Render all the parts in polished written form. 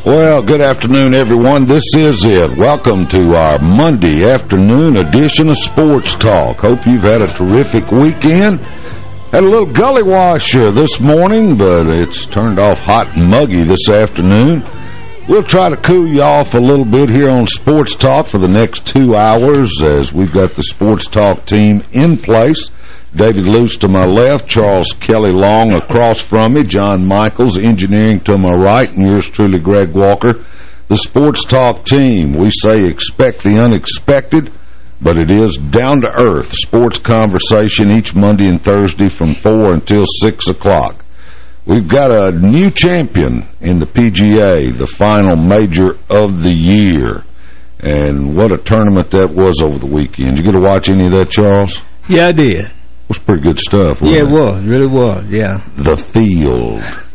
Well, good afternoon, everyone. This is it. Welcome to our Monday afternoon edition of Sports Talk. Hope you've had a terrific weekend. Had a little gully washer this morning, but it's turned off hot and muggy this afternoon. We'll try to cool you off a little bit here on Sports Talk for the next 2 hours as we've got the Sports Talk team in place. David Luce to my left, Charles Kelly Long across from me, John Michaels, engineering to my right, and yours truly, Greg Walker. The Sports Talk team, we say expect the unexpected, but it is down-to-earth sports conversation each Monday and Thursday from 4 until 6 o'clock. We've got a new champion in the PGA, the final major of the year. And what a tournament that was over the weekend. Did you get to watch any of that, Charles? Yeah, I did. It was pretty good stuff, wasn't it? Yeah, it was. It really was, yeah. The field.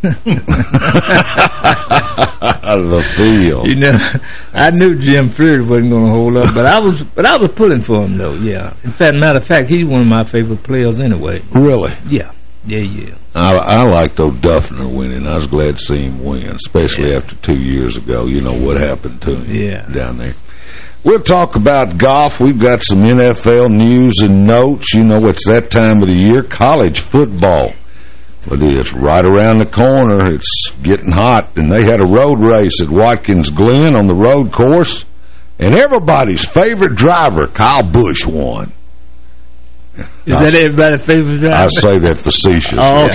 The field. You know, I knew Jim Furyk wasn't going to hold up, but I was pulling for him, though, yeah. In fact, matter of fact, he's one of my favorite players anyway. Really? Yeah. Yeah. I liked O'Duffner winning. I was glad to see him win, especially after 2 years ago. You know what happened to him down there. We'll talk about golf. We've got some NFL news and notes. You know, it's that time of the year, college football. But it's right around the corner. It's getting hot, and they had a road race at Watkins Glen on the road course, and everybody's favorite driver, Kyle Busch, won. Is that everybody's favorite driver? I say that facetiously. Oh,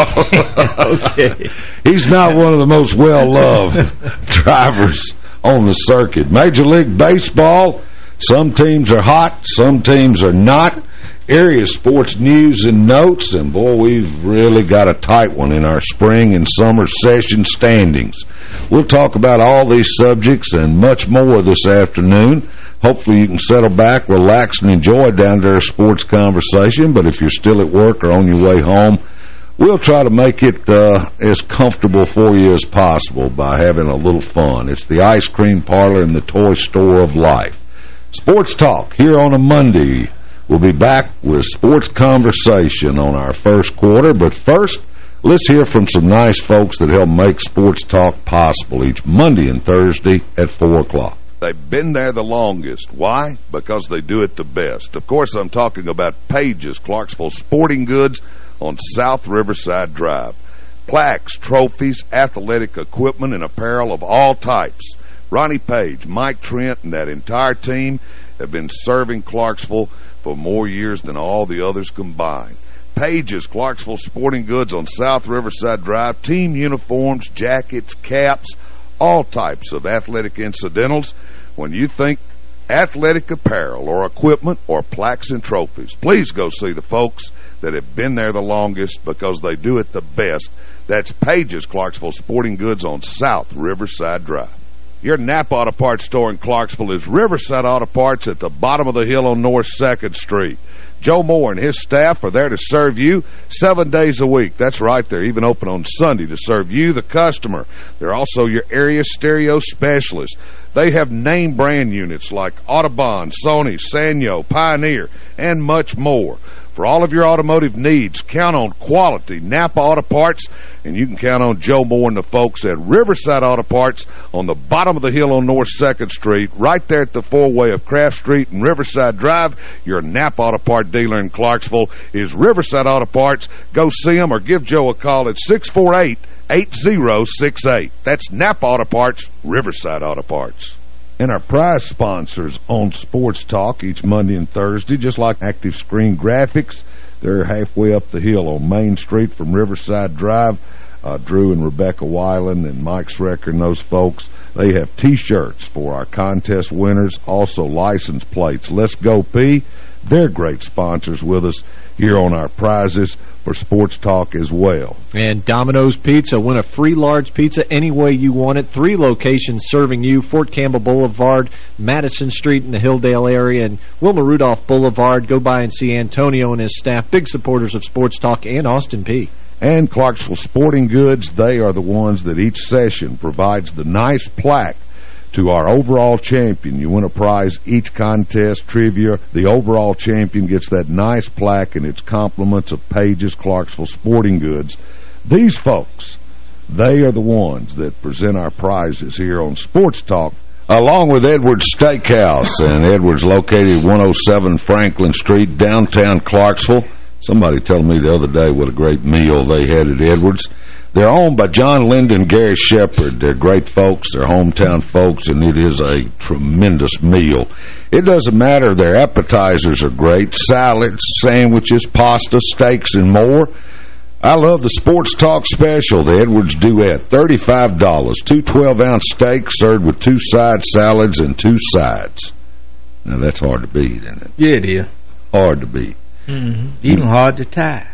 okay. Okay. He's not one of the most well-loved drivers on the circuit. Major League Baseball, some teams are hot, some teams are not. Area sports news and notes, and boy, we've really got a tight one in our spring and summer session standings. We'll talk about all these subjects and much more this afternoon. Hopefully you can settle back, relax, and enjoy down there a sports conversation, but if you're still at work or on your way home, we'll try to make it as comfortable for you as possible by having a little fun. It's the ice cream parlor and the toy store of life. Sports Talk here on a Monday. We'll be back with sports conversation on our first quarter, but first, let's hear from some nice folks that help make Sports Talk possible each Monday and Thursday at 4 o'clock. They've been there the longest. Why? Because they do it the best. Of course, I'm talking about Page's Clarksville Sporting Goods on South Riverside Drive. Plaques, trophies, athletic equipment, and apparel of all types. Ronnie Page, Mike Trent, and that entire team have been serving Clarksville for more years than all the others combined. Page's Clarksville Sporting Goods on South Riverside Drive. Team uniforms, jackets, caps, all types of athletic incidentals. When you think athletic apparel or equipment or plaques and trophies, please go see the folks that have been there the longest because they do it the best. That's Page's Clarksville Sporting Goods on South Riverside Drive. Your Napa Auto Parts store in Clarksville is Riverside Auto Parts at the bottom of the hill on North 2nd Street. Joe Moore and his staff are there to serve you 7 days a week. That's right, they're even open on Sunday to serve you, the customer. They're also your area stereo specialists. They have name brand units like Audubon, Sony, Sanyo, Pioneer, and much more. For all of your automotive needs, count on quality Napa Auto Parts, and you can count on Joe Moore and the folks at Riverside Auto Parts on the bottom of the hill on North 2nd Street, right there at the four-way of Craft Street and Riverside Drive. Your Napa Auto Part dealer in Clarksville is Riverside Auto Parts. Go see them or give Joe a call at 648-8068. That's Napa Auto Parts, Riverside Auto Parts. And our prize sponsors on Sports Talk each Monday and Thursday, just like Active Screen Graphics. They're halfway up the hill on Main Street from Riverside Drive. Drew and Rebecca Weiland and Mike Schrecker and those folks, they have T-shirts for our contest winners, also license plates. Let's Go P. They're great sponsors with us here on our prizes for Sports Talk as well. And Domino's Pizza. Win a free large pizza any way you want it. 3 locations serving you: Fort Campbell Boulevard, Madison Street in the Hilldale area, and Wilma Rudolph Boulevard. Go by and see Antonio and his staff, big supporters of Sports Talk and Austin Peay. And Clarksville Sporting Goods, they are the ones that each session provides the nice plaque to our overall champion. You win a prize each contest, trivia. The overall champion gets that nice plaque and its compliments of Page's Clarksville Sporting Goods. These folks They are the ones that present our prizes here on Sports Talk, along with Edwards Steakhouse. And Edwards located at 107 Franklin Street, downtown Clarksville. Somebody told me the other day what a great meal they had at Edwards. They're owned by John Linden and Gary Shepard. They're great folks. They're hometown folks, and it is a tremendous meal. It doesn't matter. Their appetizers are great. Salads, sandwiches, pasta, steaks, and more. I love the Sports Talk special, the Edwards Duet. $35. 2 12-ounce steaks served with 2 side salads and 2 sides. Now, that's hard to beat, isn't it? Yeah, it is. Hard to beat. Even hard to tie.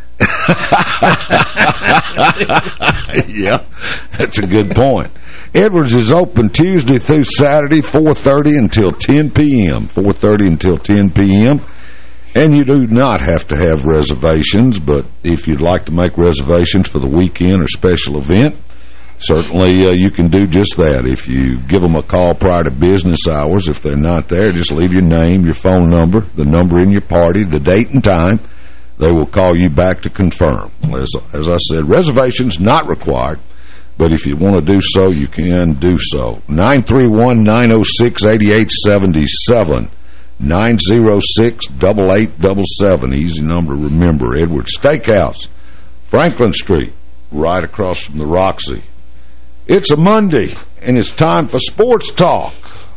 Yeah, that's a good point. Edwards is open Tuesday through Saturday, 4:30 until 10 p.m. 4:30 until 10 p.m. And you do not have to have reservations, but if you'd like to make reservations for the weekend or special event, certainly you can do just that. If you give them a call prior to business hours, if they're not there, just leave your name, your phone number, the number in your party, the date and time. They will call you back to confirm. As I said, reservations not required, but if you want to do so, you can do so. 931-906-8877. 906-8877. Easy number to remember. Edwards Steakhouse, Franklin Street, right across from the Roxy. It's a Monday, and it's time for Sports Talk.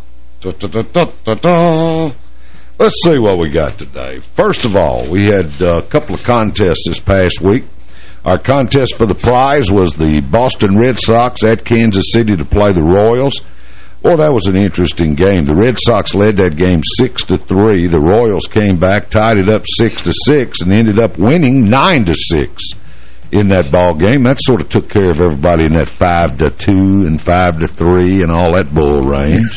Let's see what we got today. First of all, we had a couple of contests this past week. Our contest for the prize was the Boston Red Sox at Kansas City to play the Royals. Well, that was an interesting game. The Red Sox led that game 6-3. The Royals came back, tied it up 6-6, and ended up winning 9-6 in that ball game. That sort of took care of everybody in that 5-2 and 5-3 and all that bull range.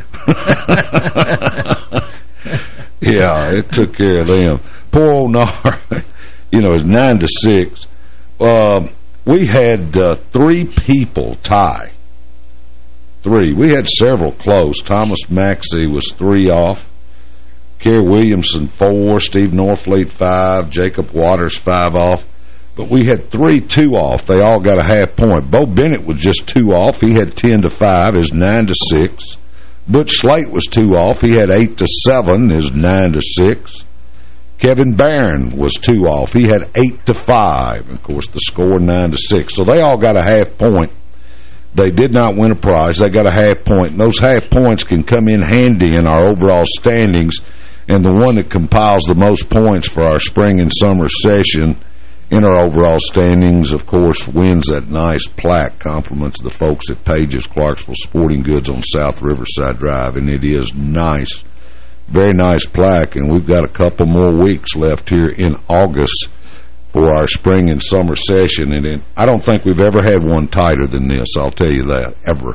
Yeah, it took care of them. Poor old Nar, it's 9-6. We had 3 people tie. 3. We had several close. Thomas Maxey was 3 off. Kerry Williamson 4. Steve Norfleet 5. Jacob Waters 5 off. But we had 3 2 off. They all got a half point. Bo Bennett was just 2 off. He had 10-5. Is 9-6. Butch Slate was 2 off. He had 8-7. Is 9-6. Kevin Barron was 2 off. He had 8-5. Of course, the score 9-6. So they all got a half point. They did not win a prize. They got a half point. And those half points can come in handy in our overall standings. And the one that compiles the most points for our spring and summer session in our overall standings, of course, wins that nice plaque. Compliments the folks at Page's Clarksville Sporting Goods on South Riverside Drive. And it is nice. Very nice plaque. And we've got a couple more weeks left here in August for our spring and summer session, and I don't think we've ever had one tighter than this. I'll tell you that, ever.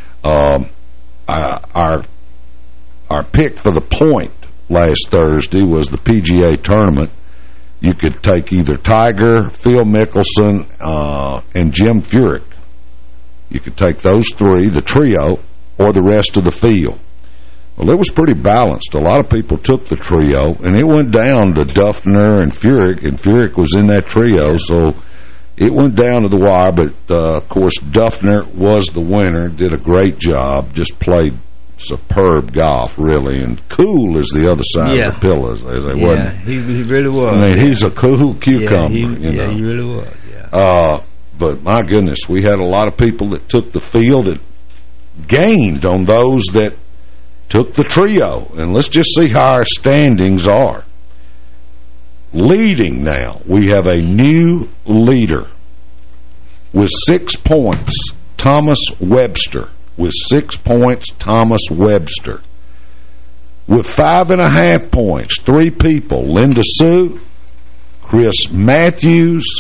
Our pick for the point last Thursday was the PGA tournament. You could take either Tiger, Phil Mickelson, and Jim Furyk. You could take those 3, the trio, or the rest of the field. Well, it was pretty balanced. A lot of people took the trio, and it went down to Duffner and Furyk was in that trio, so it went down to the wire. But, of course, Duffner was the winner, did a great job, just played superb golf, really, and cool as the other side of the pillow, as they wasn't. Yeah, he really was. I mean, he's a cool cucumber. Yeah, he really was, yeah. But, my goodness, we had a lot of people that took the field that gained on those that took the trio. And let's just see how our standings are. Leading now, we have a new leader with 6 points, Thomas Webster. With 6 points, Thomas Webster. With 5.5 points, 3 people, Linda Sue, Chris Matthews,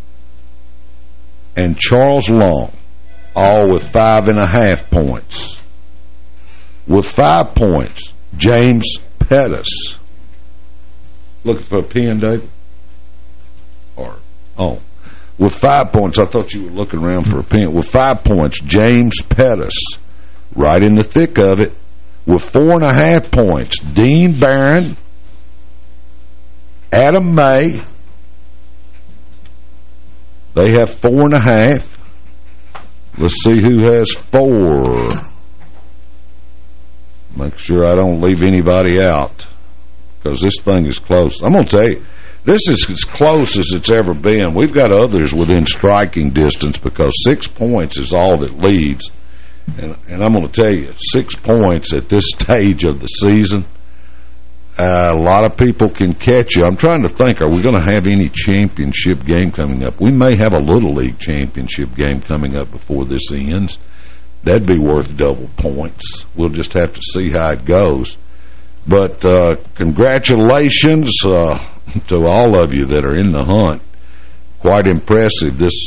and Charles Long, all with 5.5 points. With 5 points, James Pettis. Looking for a pen, Dave? With 5 points, I thought you were looking around for a pen. With 5 points, James Pettis, right in the thick of it. With 4.5 points, Dean Barron, Adam May. They have 4.5. Let's see who has 4. Make sure I don't leave anybody out, because this thing is close. I'm going to tell you, this is as close as it's ever been. We've got others within striking distance, because 6 points is all that leads. And I'm going to tell you, 6 points at this stage of the season, a lot of people can catch you. I'm trying to think, are we going to have any championship game coming up? We may have a Little League championship game coming up before this ends. That'd be worth double points. We'll just have to see how it goes. But congratulations to all of you that are in the hunt. Quite impressive. This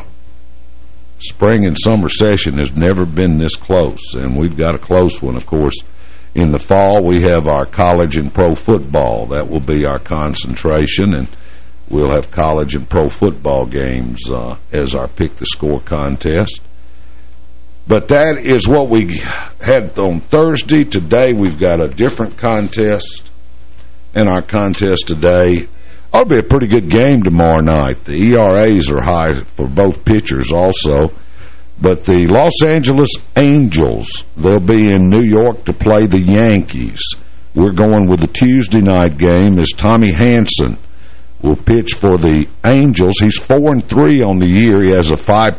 spring and summer session has never been this close, and we've got a close one, of course. In the fall, we have our college and pro football. That will be our concentration, and we'll have college and pro football games as our Pick the Score contest. But that is what we had on Thursday. Today, we've got a different contest, and our contest today ought to be a pretty good game tomorrow night. The ERAs are high for both pitchers also. But the Los Angeles Angels, they'll be in New York to play the Yankees. We're going with the Tuesday night game as Tommy Hanson will pitch for the Angels. He's 4-3 on the year. He has a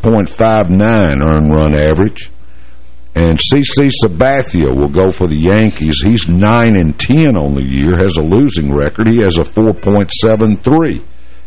5.59 earned run average. And CC Sabathia will go for the Yankees. He's 9-10 on the year, has a losing record. He has a 4.73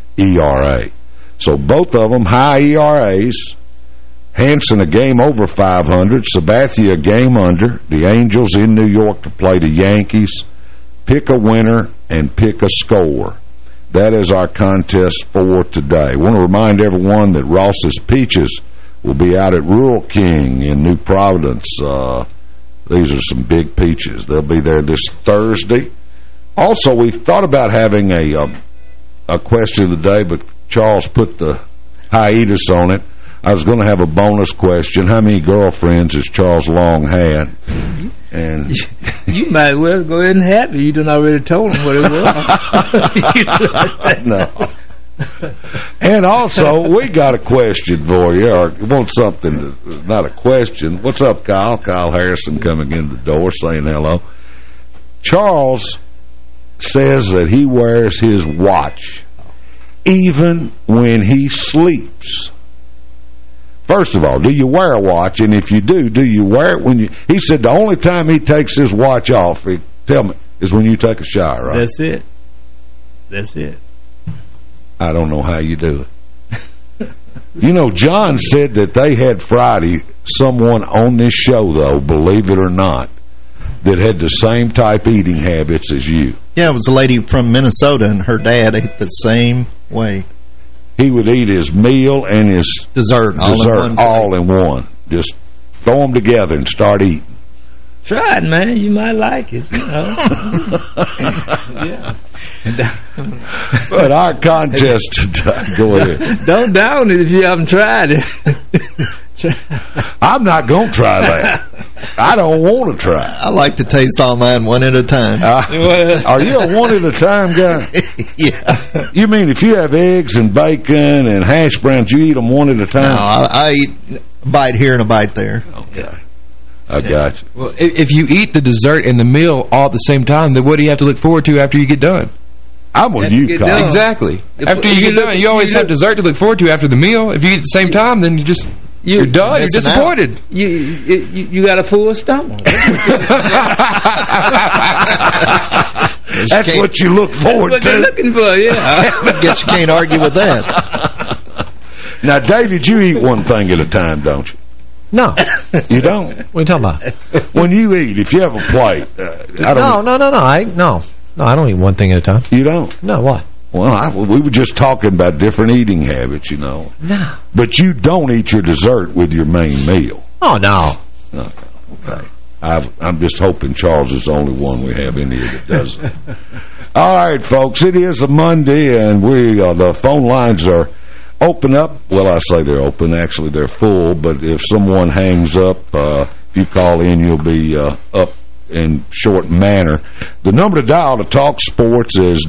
ERA. So both of them high ERAs. Hanson a game over 500, Sabathia a game under. The Angels in New York to play the Yankees. Pick a winner and pick a score. That is our contest for today. I want to remind everyone that Ross's Peaches will be out at Rural King in New Providence. These are some big peaches. They'll be there this Thursday. Also, we've thought about having a question of the day, but Charles put the hiatus on it. I was going to have a bonus question. How many girlfriends has Charles Long had? And you might well go ahead and have it. You done already told him what it was. No. And also, we got a question for you, or want something, not a question. What's up, Kyle? Kyle Harrison coming in the door saying hello. Charles says that he wears his watch even when he sleeps. First of all, do you wear a watch? And if you do you wear it when you... He said the only time he takes his watch off, tell me, is when you take a shower, right? That's it. That's it. I don't know how you do it. You know, John said that they had Friday someone on this show, though, believe it or not, that had the same type eating habits as you. Yeah, it was a lady from Minnesota, and her dad ate the same way. He would eat his meal and his dessert all in one. Just throw them together and start eating. Try it, man. You might like it, you know. Yeah. But our contest today, go ahead. Don't down it if you haven't tried it. I'm not going to try that. I don't want to try. I like to taste all mine one at a time. Are you a one at a time guy? Yeah. You mean if you have eggs and bacon and hash browns, you eat them one at a time? No, I eat a bite here and a bite there. Okay. I got you. Well, if you eat the dessert and the meal all at the same time, then what do you have to look forward to after you get done? I'm with you, Kyle. Exactly. After you get done, you always have dessert to look forward to after the meal. If you eat at the same time, then you're done. You're disappointed. You got a full stomach. That's what you look forward That's what you're looking for, yeah. I guess you can't argue with that. Now, David, you eat one thing at a time, don't you? No. You don't? What are you talking about? When you eat, if you have a plate, I don't... No, I don't eat one thing at a time. You don't? No, what? Well, we were just talking about different eating habits, you know. No. But you don't eat your dessert with your main meal. Oh, no. Okay. I'm just hoping Charles is the only one we have in here that doesn't. All right, folks, it is a Monday, and the phone lines are open up. Well, I say they're open. Actually, they're full, but if someone hangs up, if you call in, you'll be up in short manner. The number to dial to talk sports is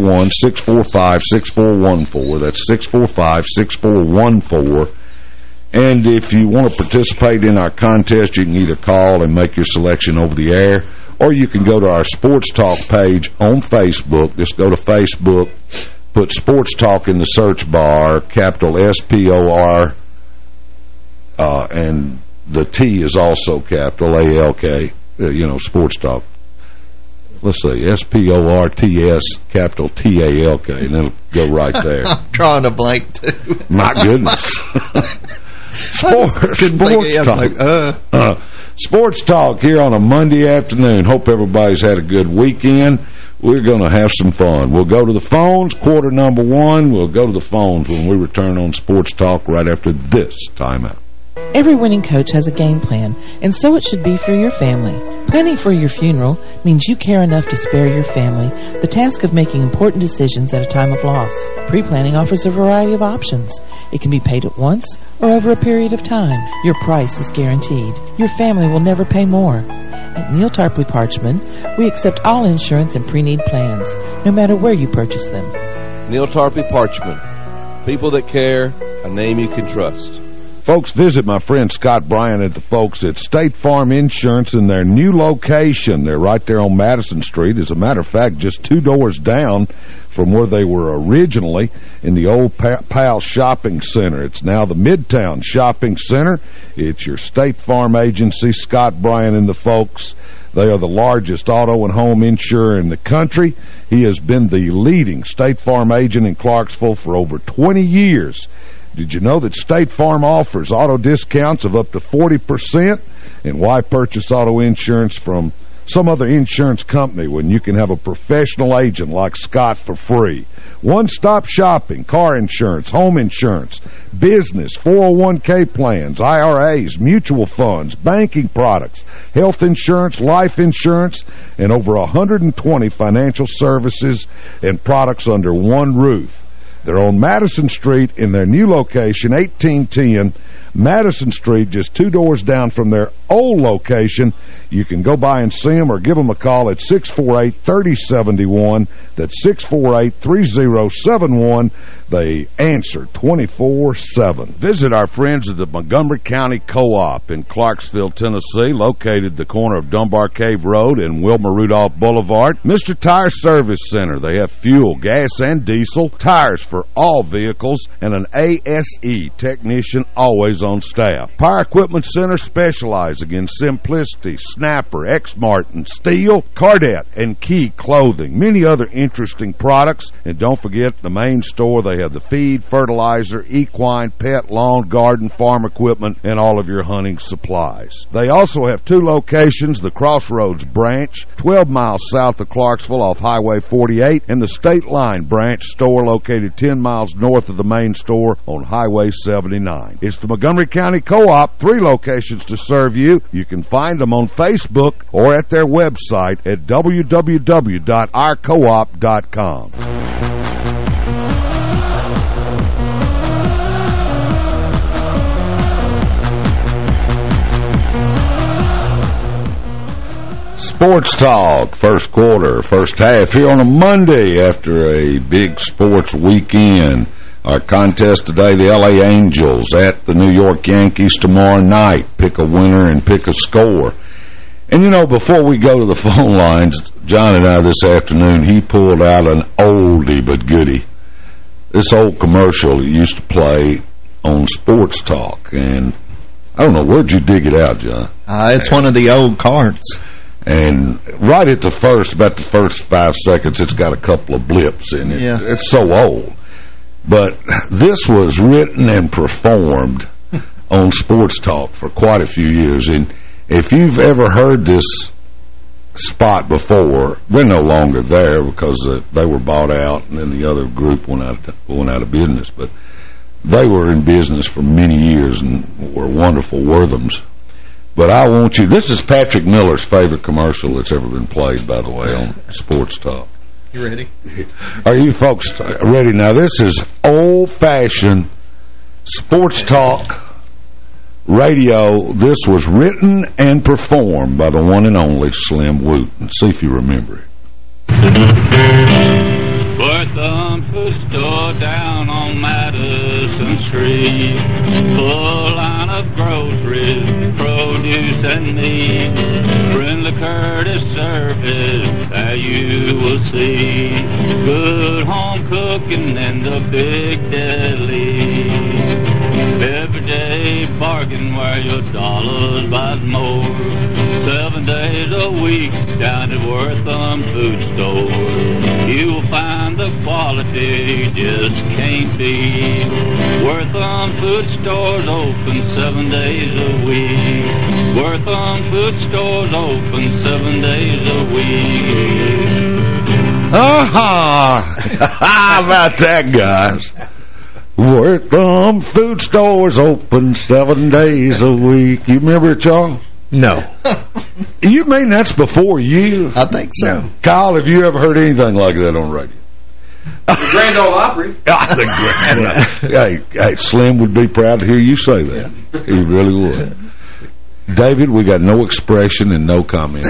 931-645-6414. That's 645-6414. And if you want to participate in our contest, you can either call and make your selection over the air, or you can go to our Sports Talk page on Facebook. Just go to Facebook, put Sports Talk in the search bar, capital SPOR, and the T is also capital ALK, Sports Talk. Let's see, SPORTS, capital TALK, and it'll go right there. I'm drawing a blank, too. My goodness. Sports Talk. Sports Talk here on a Monday afternoon. Hope everybody's had a good weekend. We're going to have some fun. We'll go to the phones, quarter number 1. We'll go to the phones when we return on Sports Talk right after this timeout. Every winning coach has a game plan, and so it should be for your family. Planning for your funeral means you care enough to spare your family the task of making important decisions at a time of loss. Pre-planning offers a variety of options. It can be paid at once or over a period of time. Your price is guaranteed. Your family will never pay more. At Neal Tarpley Parchman, we accept all insurance and pre-need plans, no matter where you purchase them. Neal Tarpley Parchman. People that care, a name you can trust. Folks, visit my friend Scott Bryan and the folks at State Farm Insurance in their new location. They're right there on Madison Street. As a matter of fact, just 2 doors down from where they were originally in the old Powell Shopping Center. It's now the Midtown Shopping Center. It's your State Farm agency, Scott Bryan and the folks. They are the largest auto and home insurer in the country. He has been the leading State Farm agent in Clarksville for over 20 years. Did you know that State Farm offers auto discounts of up to 40%? And why purchase auto insurance from some other insurance company when you can have a professional agent like Scott for free? One-stop shopping, car insurance, home insurance, business, 401k plans, IRAs, mutual funds, banking products, health insurance, life insurance, and over 120 financial services and products under one roof. They're on Madison Street in their new location, 1810 Madison Street, just 2 doors down from their old location. You can go by and see them or give them a call at 648-3071. That's 648-3071. They answer 24/7. Visit our friends at the Montgomery County Co-op in Clarksville, Tennessee, located at the corner of Dunbar Cave Road and Wilma Rudolph Boulevard. Mr. Tire Service Center. They have fuel, gas, and diesel, tires for all vehicles, and an ASE technician always on staff. Power Equipment Center specializing in Simplicity, Snapper, Exmartin, Steel, Cardette, and Key Clothing. Many other interesting products. And don't forget the main store. They have the feed, fertilizer, equine, pet, lawn, garden, farm equipment, and all of your hunting supplies. They also have 2 locations, the Crossroads branch, 12 miles south of Clarksville off Highway 48, and the State Line branch store located 10 miles north of the main store on Highway 79. It's the Montgomery County Co-op, 3 locations to serve you. You can find them on Facebook or at their website at www.ourcoop.com. Sports Talk, first quarter, first half here on a Monday after a big sports weekend. Our contest today, the L.A. Angels at the New York Yankees tomorrow night. Pick a winner and pick a score. And, you know, before we go to the phone lines, John and I this afternoon, he pulled out an oldie but goodie. This old commercial he used to play on Sports Talk. And I don't know, where'd you dig it out, John? It's one of the old cards. And right at the first, about the first 5 seconds, it's got a couple of blips in it. Yeah. It's so old. But this was written and performed on Sports Talk for quite a few years. And if you've ever heard this spot before, they're no longer there because they were bought out and then the other group went out of business. But they were in business for many years and were wonderful Worthams. But I want you, this is Patrick Miller's favorite commercial that's ever been played, by the way, on Sports Talk. You ready? Are you folks ready? Now, this is old-fashioned Sports Talk radio. This was written and performed by the one and only Slim Wooten. See if you remember it. Wortham Food Store down on Madison street, full line of groceries, produce and meat, friendly courteous service that you will see, good home cooking and the big deli. Everyday bargain where your dollars buys more. 7 days a week down at Wortham Food Store. You will find the quality you just can't beat. Wortham Food Store's open 7 days a week. Wortham Food Store's open 7 days a week. How about that, guys? Wortham Food Store's open 7 days a week. You remember it, y'all? No. You mean that's before you? I think so. No. Kyle, have you ever heard anything like that on radio? The Grand Ole Opry. Hey, Slim would be proud to hear you say that. Yeah. He really would. David, we got no expression and no comment.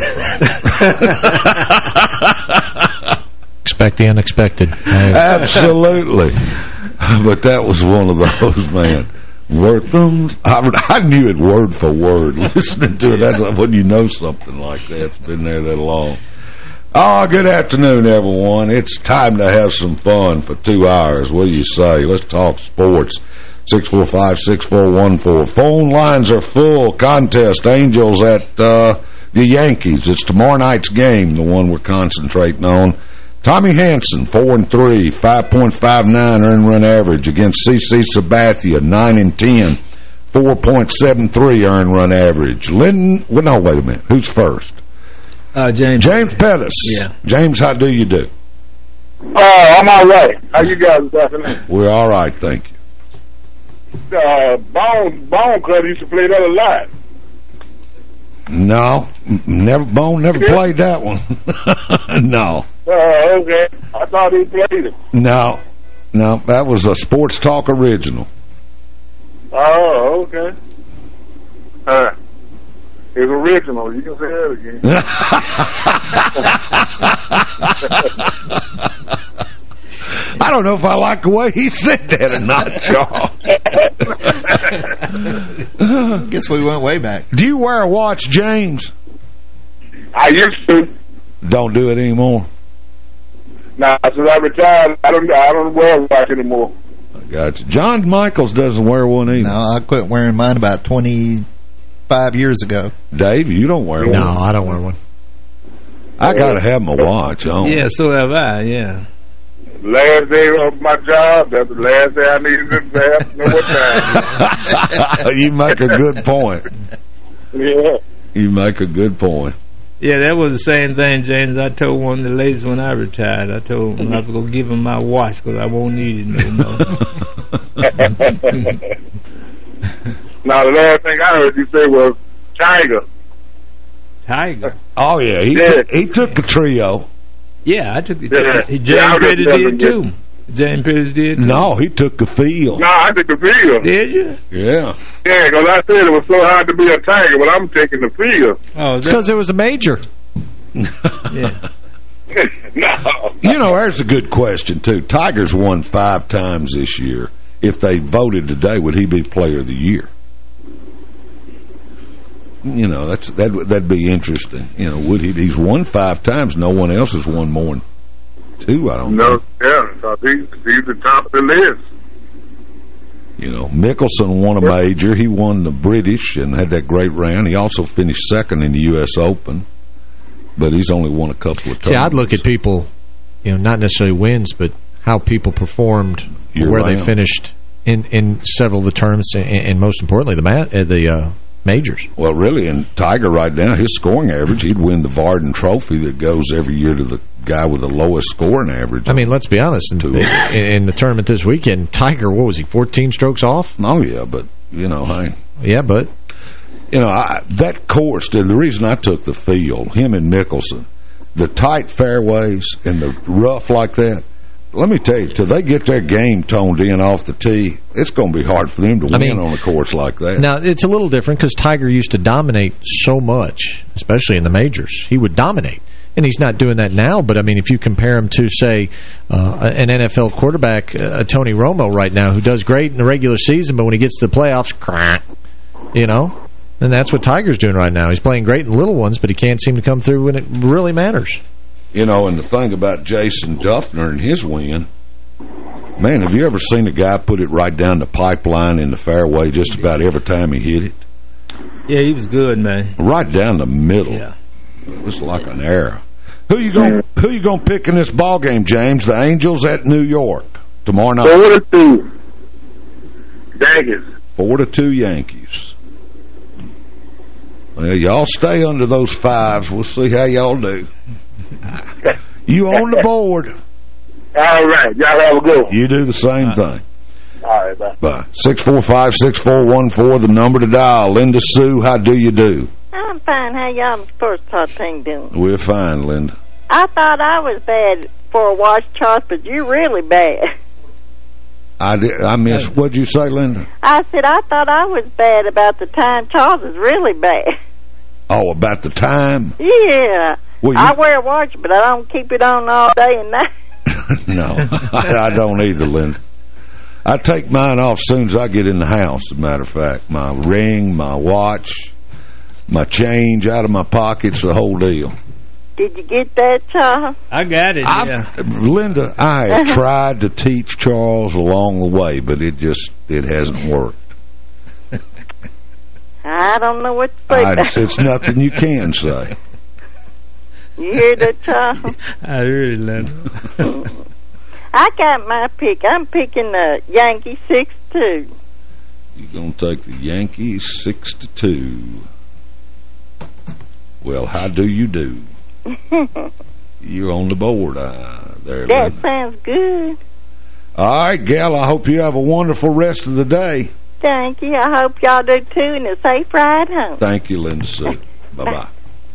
Expect the unexpected. Absolutely. But that was one of those, man. Wortham. I knew it word for word listening to it. That's when you know something like that. It's been there that long. Oh, good afternoon, everyone. It's time to have some fun for 2 hours. What do you say? Let's talk sports. 645-6414. Phone lines are full. Contest Angels at the Yankees. It's tomorrow night's game, the one we're concentrating on. Tommy Hanson, 4-3, 5.59 earned run average against C.C. Sabathia, 9-10, 4.73 earned run average. Lyndon, well, no, wait a minute. Who's first? James Pettis. Yeah. James, how do you do? I'm all right. How you guys this afternoon? We're all right, thank you. Bone Cutter used to play that a lot. No, never played that one. No. Okay. I thought he played it. No, that was a Sports Talk original. Oh, okay. It's original. You can say that again. I don't know if I like the way he said that or not, Charles. Guess we went way back. Do you wear a watch, James? I used to. Don't do it anymore? Nah, since I retired, I don't wear a watch anymore. I got you. John Michaels doesn't wear one either. No, I quit wearing mine about 25 years ago. Dave, you don't wear one? No, I don't wear one. I got to have my watch on. Yeah, so have I, yeah. Last day of my job, that's the last day I needed to have no more time. You make a good point. Yeah. You make a good point. Yeah, that was the same thing, James. I told one of the ladies when I retired, I told him I was going to give him my watch because I won't need it no more. Now, the last thing I heard you say was Tiger. Tiger? Oh, yeah. He took the trio. Yeah, I took it. Yeah. James Pettis did, too. James Pettis did, too. No, he took the field. No, I took the field. Did you? Yeah. Yeah, because I said it was so hard to be a Tiger, but I'm taking the field. Oh, it's because it was a major. Yeah. No. You know, there's a good question, too. Tigers won 5 times this year. If they voted today, would he be player of the year? You know, that'd be interesting. You know, would he's won 5 times. No one else has won more than 2, I don't know. Yeah, so he's the top of the list. You know, Mickelson won a major. He won the British and had that great round. He also finished second in the U.S. Open, but he's only won a couple of times. See, I'd look at people, you know, not necessarily wins, but how people performed, where they finished in several of the tournaments, and most importantly, the majors. Well, really, and Tiger right now, his scoring average, he'd win the Varden Trophy that goes every year to the guy with the lowest scoring average. I mean, let's be honest. In the tournament this weekend, Tiger, what was he, 14 strokes off? Oh, yeah, but, you know, hey. Yeah, but. You know, that course, the reason I took the field, him and Mickelson, the tight fairways and the rough like that, let me tell you, till they get their game toned in off the tee, it's going to be hard for them to win on a course like that. Now, it's a little different because Tiger used to dominate so much, especially in the majors. He would dominate. And he's not doing that now, but, I mean, if you compare him to, say, an NFL quarterback, Tony Romo right now, who does great in the regular season, but when he gets to the playoffs, you know? And that's what Tiger's doing right now. He's playing great in little ones, but he can't seem to come through when it really matters. You know, and the thing about Jason Duffner and his win, man, have you ever seen a guy put it right down the pipeline in the fairway just about every time he hit it? Yeah, he was good, man. Right down the middle. Yeah. It was like an arrow. Who you gonna pick in this ball game, James? The Angels at New York tomorrow night. 4-2 Yankees. 4-2 Yankees. Well, y'all stay under those fives. We'll see how y'all do. You on the board. All right. Y'all have a good one. You do the same thing. All right, bye. Bye. 645-6414, the number to dial. Linda Sue, how do you do? I'm fine. How y'all first part team doing? We're fine, Linda. I thought I was bad for a watch, Charles, but you're really bad. I missed. What'd you say, Linda? I said I thought I was bad about the time. Charles is really bad. Oh, about the time? Yeah. Well, I wear a watch, but I don't keep it on all day and night. No, I don't either, Linda. I take mine off as soon as I get in the house, as a matter of fact. My ring, my watch, my change out of my pockets, the whole deal. Did you get that, Charles? I got it, yeah. Linda, I have tried to teach Charles along the way, but it hasn't worked. I don't know what to say. It's nothing you can say. You hear that, Charles? I heard it, Linda. I got my pick. I'm picking the Yankees 6-2. You're going to take the Yankees 6-2. Well, how do you do? You're on the board there, That Linda. sounds good. All right, gal, I hope you have a wonderful rest of the day. Thank you. I hope y'all do too, and a safe ride home. Thank you, Linda Sue. Bye-bye.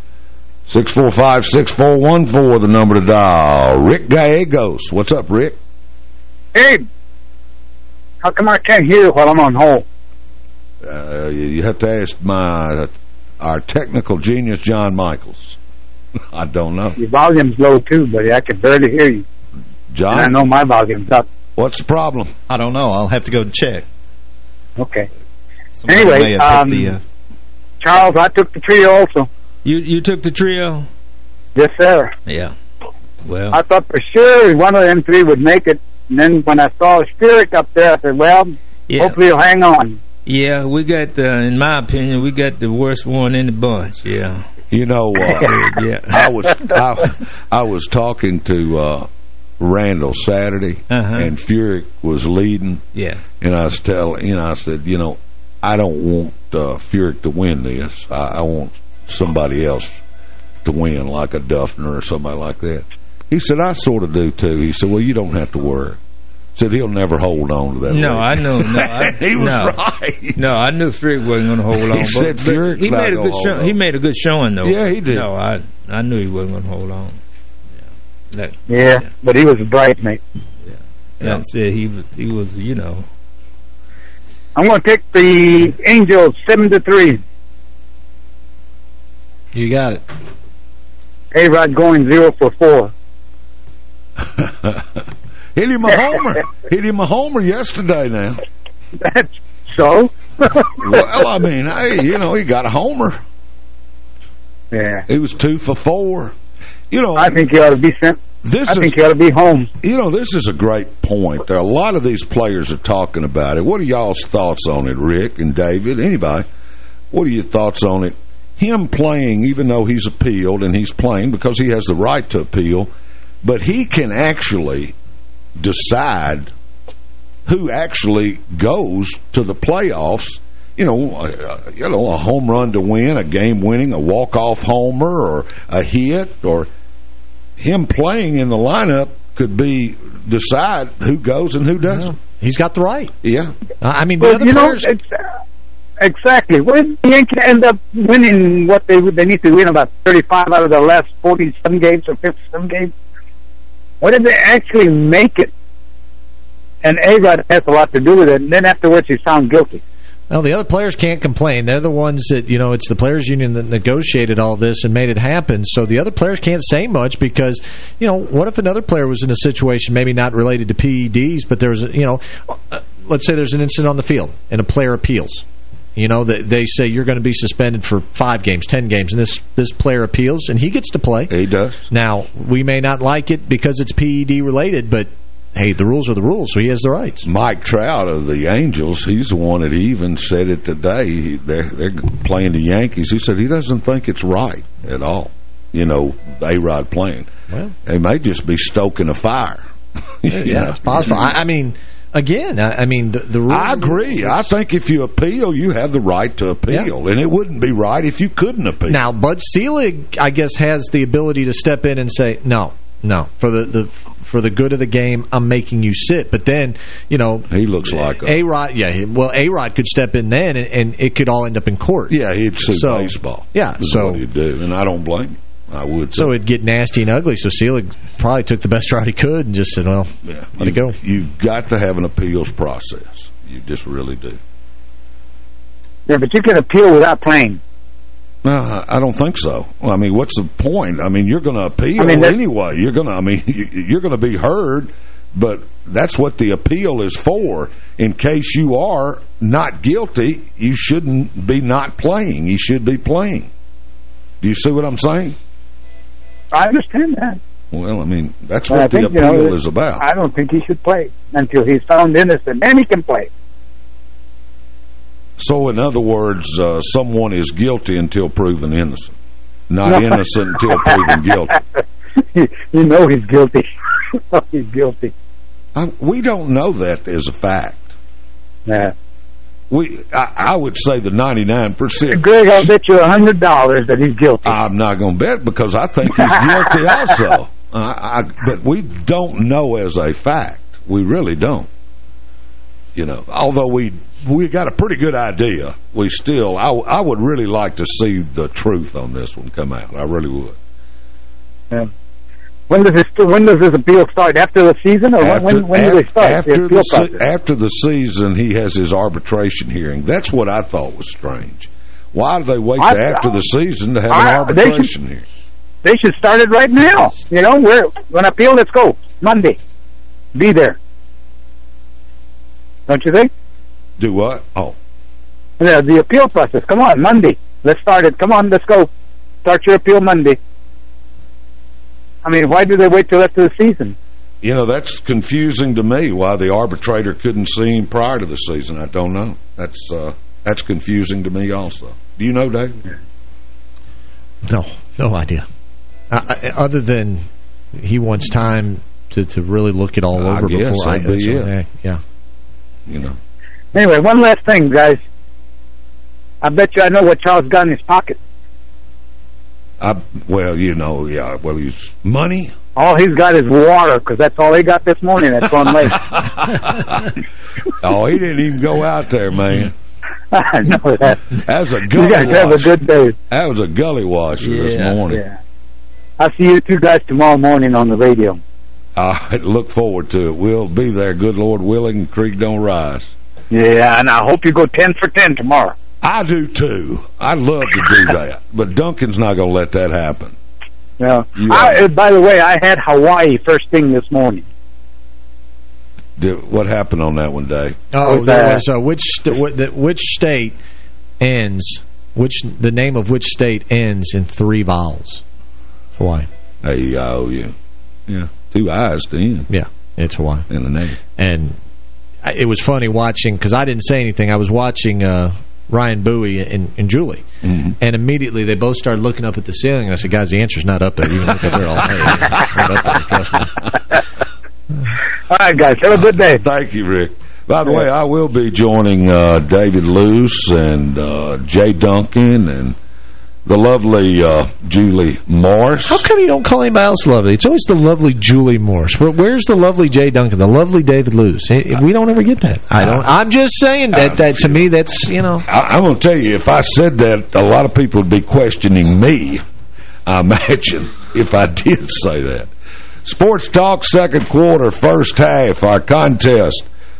645-6414, the number to dial. Rick Gallegos. What's up, Rick? Hey, how come I can't hear while I'm on hold? You have to ask our technical genius, John Michaels. I don't know. Your volume's low, too, buddy. I can barely hear you. John? And I know my volume's up. What's the problem? I don't know. I'll have to go check. Okay. Somebody Anyway, Charles, I took the trio also. You took the trio? Yes, sir. Yeah. Well, I thought for sure one of them three would make it. And then when I saw Spirit up there, I said, well, hopefully he'll hang on. Yeah, we got, in my opinion, we got the worst one in the bunch, yeah. You know, yeah. I was talking to Randall Saturday, and Furyk was leading. Yeah. And I was I said, I don't want Furyk to win this. I want somebody else to win, like a Duffner or somebody like that. He said, I sort of do, too. He said, well, you don't have to worry. Said he'll never hold on to that. No, lead. I know. No, he was right. No, I knew Furyk wasn't going to hold on. He said Furyk. He made a good show. He made a good showing, though. Yeah, he did. No, I knew he wasn't going to hold on. Yeah, but he was a bright mate. Yeah, I said he was. I'm going to pick the Angels 7-3. You got it. A-Rod going 0 for 4. Hit him a homer. Hit him a homer yesterday now. That's so? Well, I mean, hey, he got a homer. Yeah. He was 2 for 4. I think he ought to be sent. I think he ought to be home. This is a great point. There are a lot of these players are talking about it. What are y'all's thoughts on it, Rick and David? Anybody? What are your thoughts on it? Him playing, even though he's appealed, and he's playing because he has the right to appeal, but he can actually decide who actually goes to the playoffs. A home run to win, a game winning, a walk-off homer, or a hit, or him playing in the lineup could decide who goes and who doesn't. He's got the right. Yeah. I mean, but exactly. What did the Yankees end up winning? What they need to win about 35 out of the last 47 games or 57 games. What did they actually make it? And A-Rod has a lot to do with it. And then afterwards, he's found guilty. Well, the other players can't complain. They're the ones that, it's the players' union that negotiated all this and made it happen. So the other players can't say much because, what if another player was in a situation, maybe not related to PEDs, but there was, let's say there's an incident on the field and a player appeals. They say you're going to be suspended for 5 games, 10 games, and this player appeals, and he gets to play. He does. Now, we may not like it because it's PED-related, but, hey, the rules are the rules, so he has the rights. Mike Trout of the Angels, he's the one that even said it today. They're playing the Yankees. He said he doesn't think it's right at all, A-Rod playing. Well, they may just be stoking a fire. Yeah, it's possible. Again, the rule... I agree. I think if you appeal, you have the right to appeal. Yeah. And it wouldn't be right if you couldn't appeal. Now, Bud Selig, I guess, has the ability to step in and say, no, for the good of the game, I'm making you sit. But then, he looks like A-Rod. Yeah, well, A-Rod could step in then, and it could all end up in court. Yeah, he'd sue baseball. Yeah, so what he'd do, and I don't blame him. I would. So it'd get nasty and ugly. So Selig probably took the best route he could and just said, well, let it go. You've got to have an appeals process. You just really do. Yeah, but you can appeal without playing. No, I don't think so. Well, what's the point? You're going to appeal anyway. You're going to be heard, but that's what the appeal is for. In case you are not guilty, you shouldn't be not playing. You should be playing. Do you see what I'm saying? I understand that. Well, that's what the appeal is about. I don't think he should play until he's found innocent. Then he can play. So, in other words, someone is guilty until proven innocent. Not innocent until proven guilty. He's guilty. He's guilty. We don't know that as a fact. Yeah. I would say the 99%. Greg, I'll bet you $100 that he's guilty. I'm not going to bet because I think he's guilty also. But we don't know as a fact. We really don't. Although we got a pretty good idea, we still, I would really like to see the truth on this one come out. I really would. Yeah. When does this appeal start? After the season, or when do they start? After the season, he has his arbitration hearing. That's what I thought was strange. Why do they wait after the season to have an arbitration hearing? They should start it right now. We're going to appeal. Let's go Monday. Be there. Don't you think? Do what? Oh, the appeal process. Come on, Monday. Let's start it. Come on, let's go. Start your appeal Monday. Why do they wait till after the season? That's confusing to me, why the arbitrator couldn't see him prior to the season. I don't know. That's confusing to me also. Do you know, Dave? No idea. Other than he wants time to really look it all over before yeah. Anyway, one last thing, guys. I bet you I know what Charles got in his pocket. He's money. All he's got is water, because that's all he got this morning at Swan Lake. Oh, he didn't even go out there, man. I know that. That was a gully wash. You guys have a good day. That was a gully washer this morning. Yeah. I'll see you two guys tomorrow morning on the radio. I look forward to it. We'll be there, good Lord willing, the creek don't rise. Yeah, and I hope you go 10 for 10 tomorrow. I do, too. I'd love to do that. But Duncan's not going to let that happen. No. By the way, I had Hawaii first thing this morning. What happened on that one, Dave? Which state ends, the name of which state ends in 3 vowels? Hawaii. A-I-O-U. Yeah. 2 I's to end. Yeah, it's Hawaii. In the name. And it was funny watching, because I didn't say anything. I was watching Ryan Bowie and Julie. Mm-hmm. And immediately they both started looking up at the ceiling. And I said, guys, the answer's not up there. You can look up there all day. All right, guys. Have a good day. Thank you, Rick. By the way, I will be joining David Luce and Jay Duncan and the lovely Julie Morris. How come you don't call anybody else lovely? It's always the lovely Julie Morris. Where's the lovely Jay Duncan, the lovely David Luce? We don't ever get that. I'm just saying that to me, that's, I'm going to tell you, if I said that, a lot of people would be questioning me, I imagine, if I did say that. Sports Talk, second quarter, first half, our contest.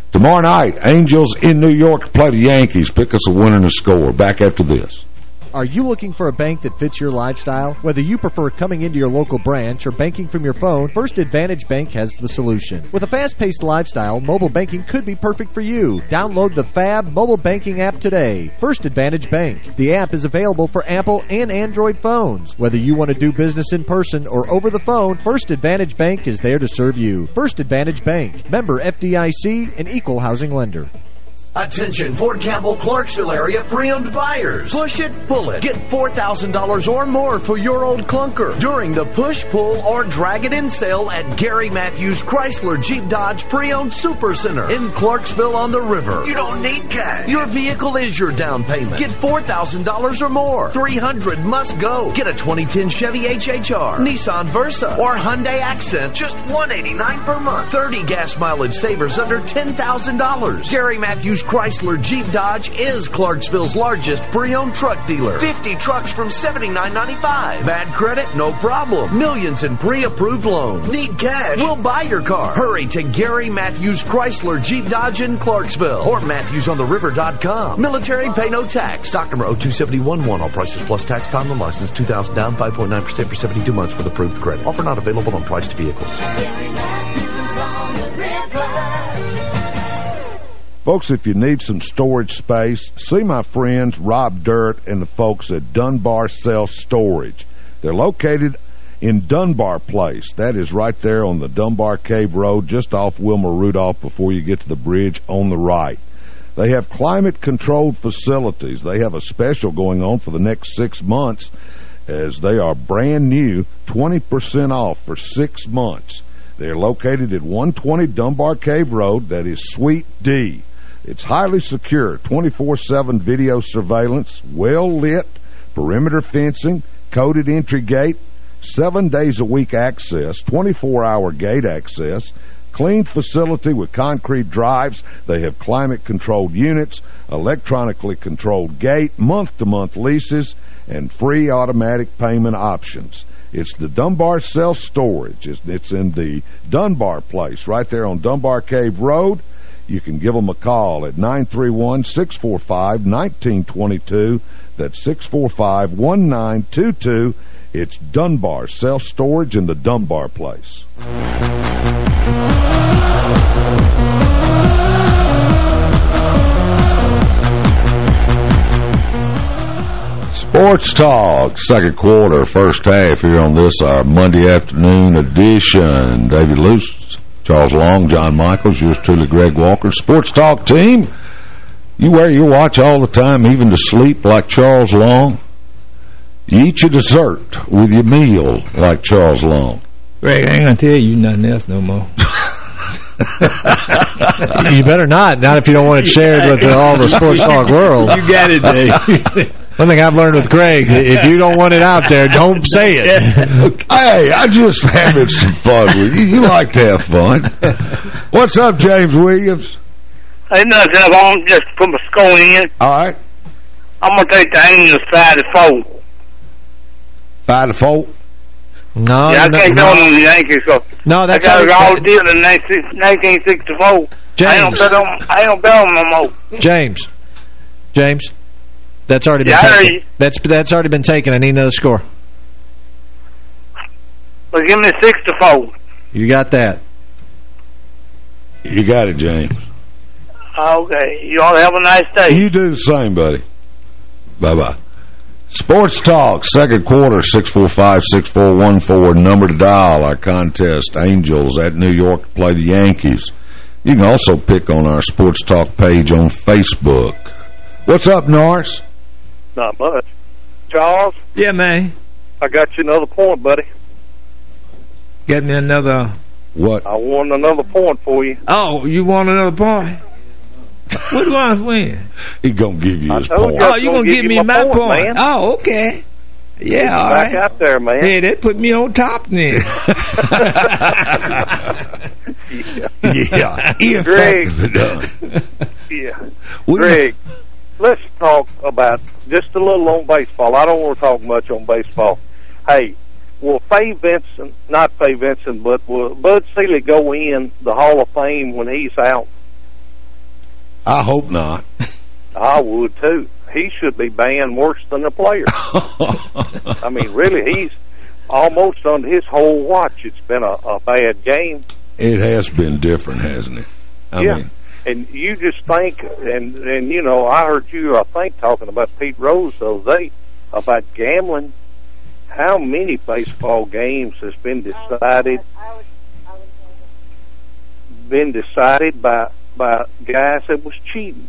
Tomorrow night, Angels in New York to play the Yankees. Pick us a winner and a score. Back after this. Are you looking for a bank that fits your lifestyle? Whether you prefer coming into your local branch or banking from your phone, First Advantage Bank has the solution. With a fast-paced lifestyle, mobile banking could be perfect for you. Download the FAB mobile banking app today. First Advantage Bank. The app is available for Apple and Android phones. Whether you want to do business in person or over the phone, First Advantage Bank is there to serve you. First Advantage Bank. Member FDIC, an equal housing lender. Attention, Fort Campbell, Clarksville area pre-owned buyers. Push it, pull it. Get $4,000 or more for your old clunker during the push, pull, or drag it in sale at Gary Matthews Chrysler Jeep Dodge Pre-Owned Super Center in Clarksville on the river. You don't need cash. Your vehicle is your down payment. Get $4,000 or more. $300 must go. Get a 2010 Chevy HHR, Nissan Versa, or Hyundai Accent. Just $189 per month. 30 gas mileage savers under $10,000. Gary Matthews Chrysler Jeep Dodge is Clarksville's largest pre-owned truck dealer. 50 trucks from $79.95. Bad credit? No problem. Millions in pre-approved loans. Need cash? We'll buy your car. Hurry to Gary Matthews Chrysler Jeep Dodge in Clarksville or MatthewsOnTheRiver.com. Military pay no tax. Stock number 02711. All prices plus tax. Time and license. $2,000 down. 5.9% for 72 months with approved credit. Offer not available on priced vehicles. Folks, if you need some storage space, see my friends Rob Dirt and the folks at Dunbar Self Storage. They're located in Dunbar Place. That is right there on the Dunbar Cave Road, just off Wilma Rudolph before you get to the bridge on the right. They have climate-controlled facilities. They have a special going on for the next 6 months as they are brand new, 20% off for 6 months. They're located at 120 Dunbar Cave Road. That is Suite D. It's highly secure, 24/7 video surveillance, well-lit, perimeter fencing, coded entry gate, 7 days a week access, 24-hour gate access, clean facility with concrete drives. They have climate-controlled units, electronically controlled gate, month-to-month leases, and free automatic payment options. It's the Dunbar Self-Storage. It's in the Dunbar Place, right there on Dunbar Cave Road. You can give them a call at 931-645-1922. That's 645-1922. It's Dunbar Self-Storage in the Dunbar Place. Sports Talk, second quarter, first half here on this, our Monday afternoon edition. David Luce, Charles Long, John Michaels, yours truly, Greg Walker. Sports Talk team, you wear your watch all the time, even to sleep like Charles Long. You eat your dessert with your meal like Charles Long. Greg, I ain't going to tell you nothing else no more. You better not if you don't want it shared with all the Sports Talk world. You got it, Dave. One thing I've learned with Greg, if you don't want it out there, don't say it. Yeah, okay. Hey, I just having some fun with you. You like to have fun. What's up, James Williams? Ain't nothing. I want just put my score in. All right. I'm going to take the Angels 5-4. 5-4? No, yeah, I can't go on the Yankees. So no, that's I got it all deal in 1964. James. I don't bet on no more. James, that's already been taken. That's already been taken. I need another score. Well, give me 6-4. You got that. You got it, James. Okay. You all have a nice day. You do the same, buddy. Bye-bye. Sports Talk, second quarter, 645-6414, number to dial. Our contest, Angels at New York play the Yankees. You can also pick on our Sports Talk page on Facebook. What's up, Norris? Not much. Charles? Yeah, man. I got you another point, buddy. Get me another... What? I won another point for you. Oh, you want another point? What do I win? He gonna give you his point. Oh, you gonna give me my point? Man. Oh, okay. Yeah, all right. Back out there, man. Yeah, that put me on top then. Yeah. Greg. Greg, let's talk about just a little on baseball. I don't want to talk much on baseball. Hey, will will Bud Selig go in the Hall of Fame when he's out? I hope not. I would, too. He should be banned worse than the player. I mean, really, he's almost on his whole watch. It's been a bad game. It has been different, hasn't it? I mean, and you just think, and you know, I heard you, I think, talking about Pete Rose the other day about gambling. How many baseball games has been decided by guys that was cheating?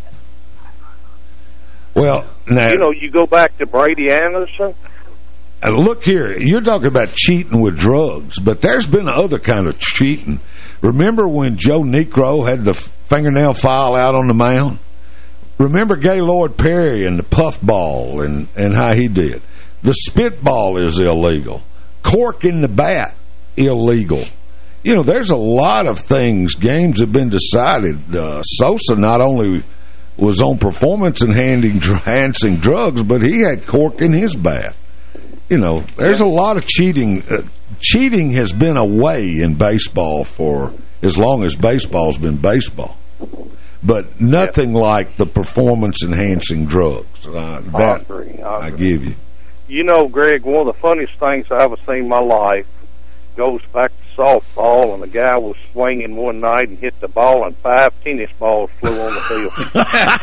Well, now, you know, you go back to Brady Anderson. Look here, you're talking about cheating with drugs, but there's been other kind of cheating. Remember when Joe Niekro had the fingernail file out on the mound? Remember Gaylord Perry and the puffball and how he did? The spitball is illegal. Cork in the bat, illegal. You know, there's a lot of things. Games have been decided. Sosa not only was on performance-enhancing drugs, but he had cork in his bat. You know, there's a lot of cheating. Cheating has been away in baseball for as long as baseball's been baseball. But nothing like the performance-enhancing drugs. That I give you. You know, Greg, one of the funniest things I ever seen in my life goes back to softball, and a guy was swinging one night and hit the ball, and 5 tennis balls flew on the field.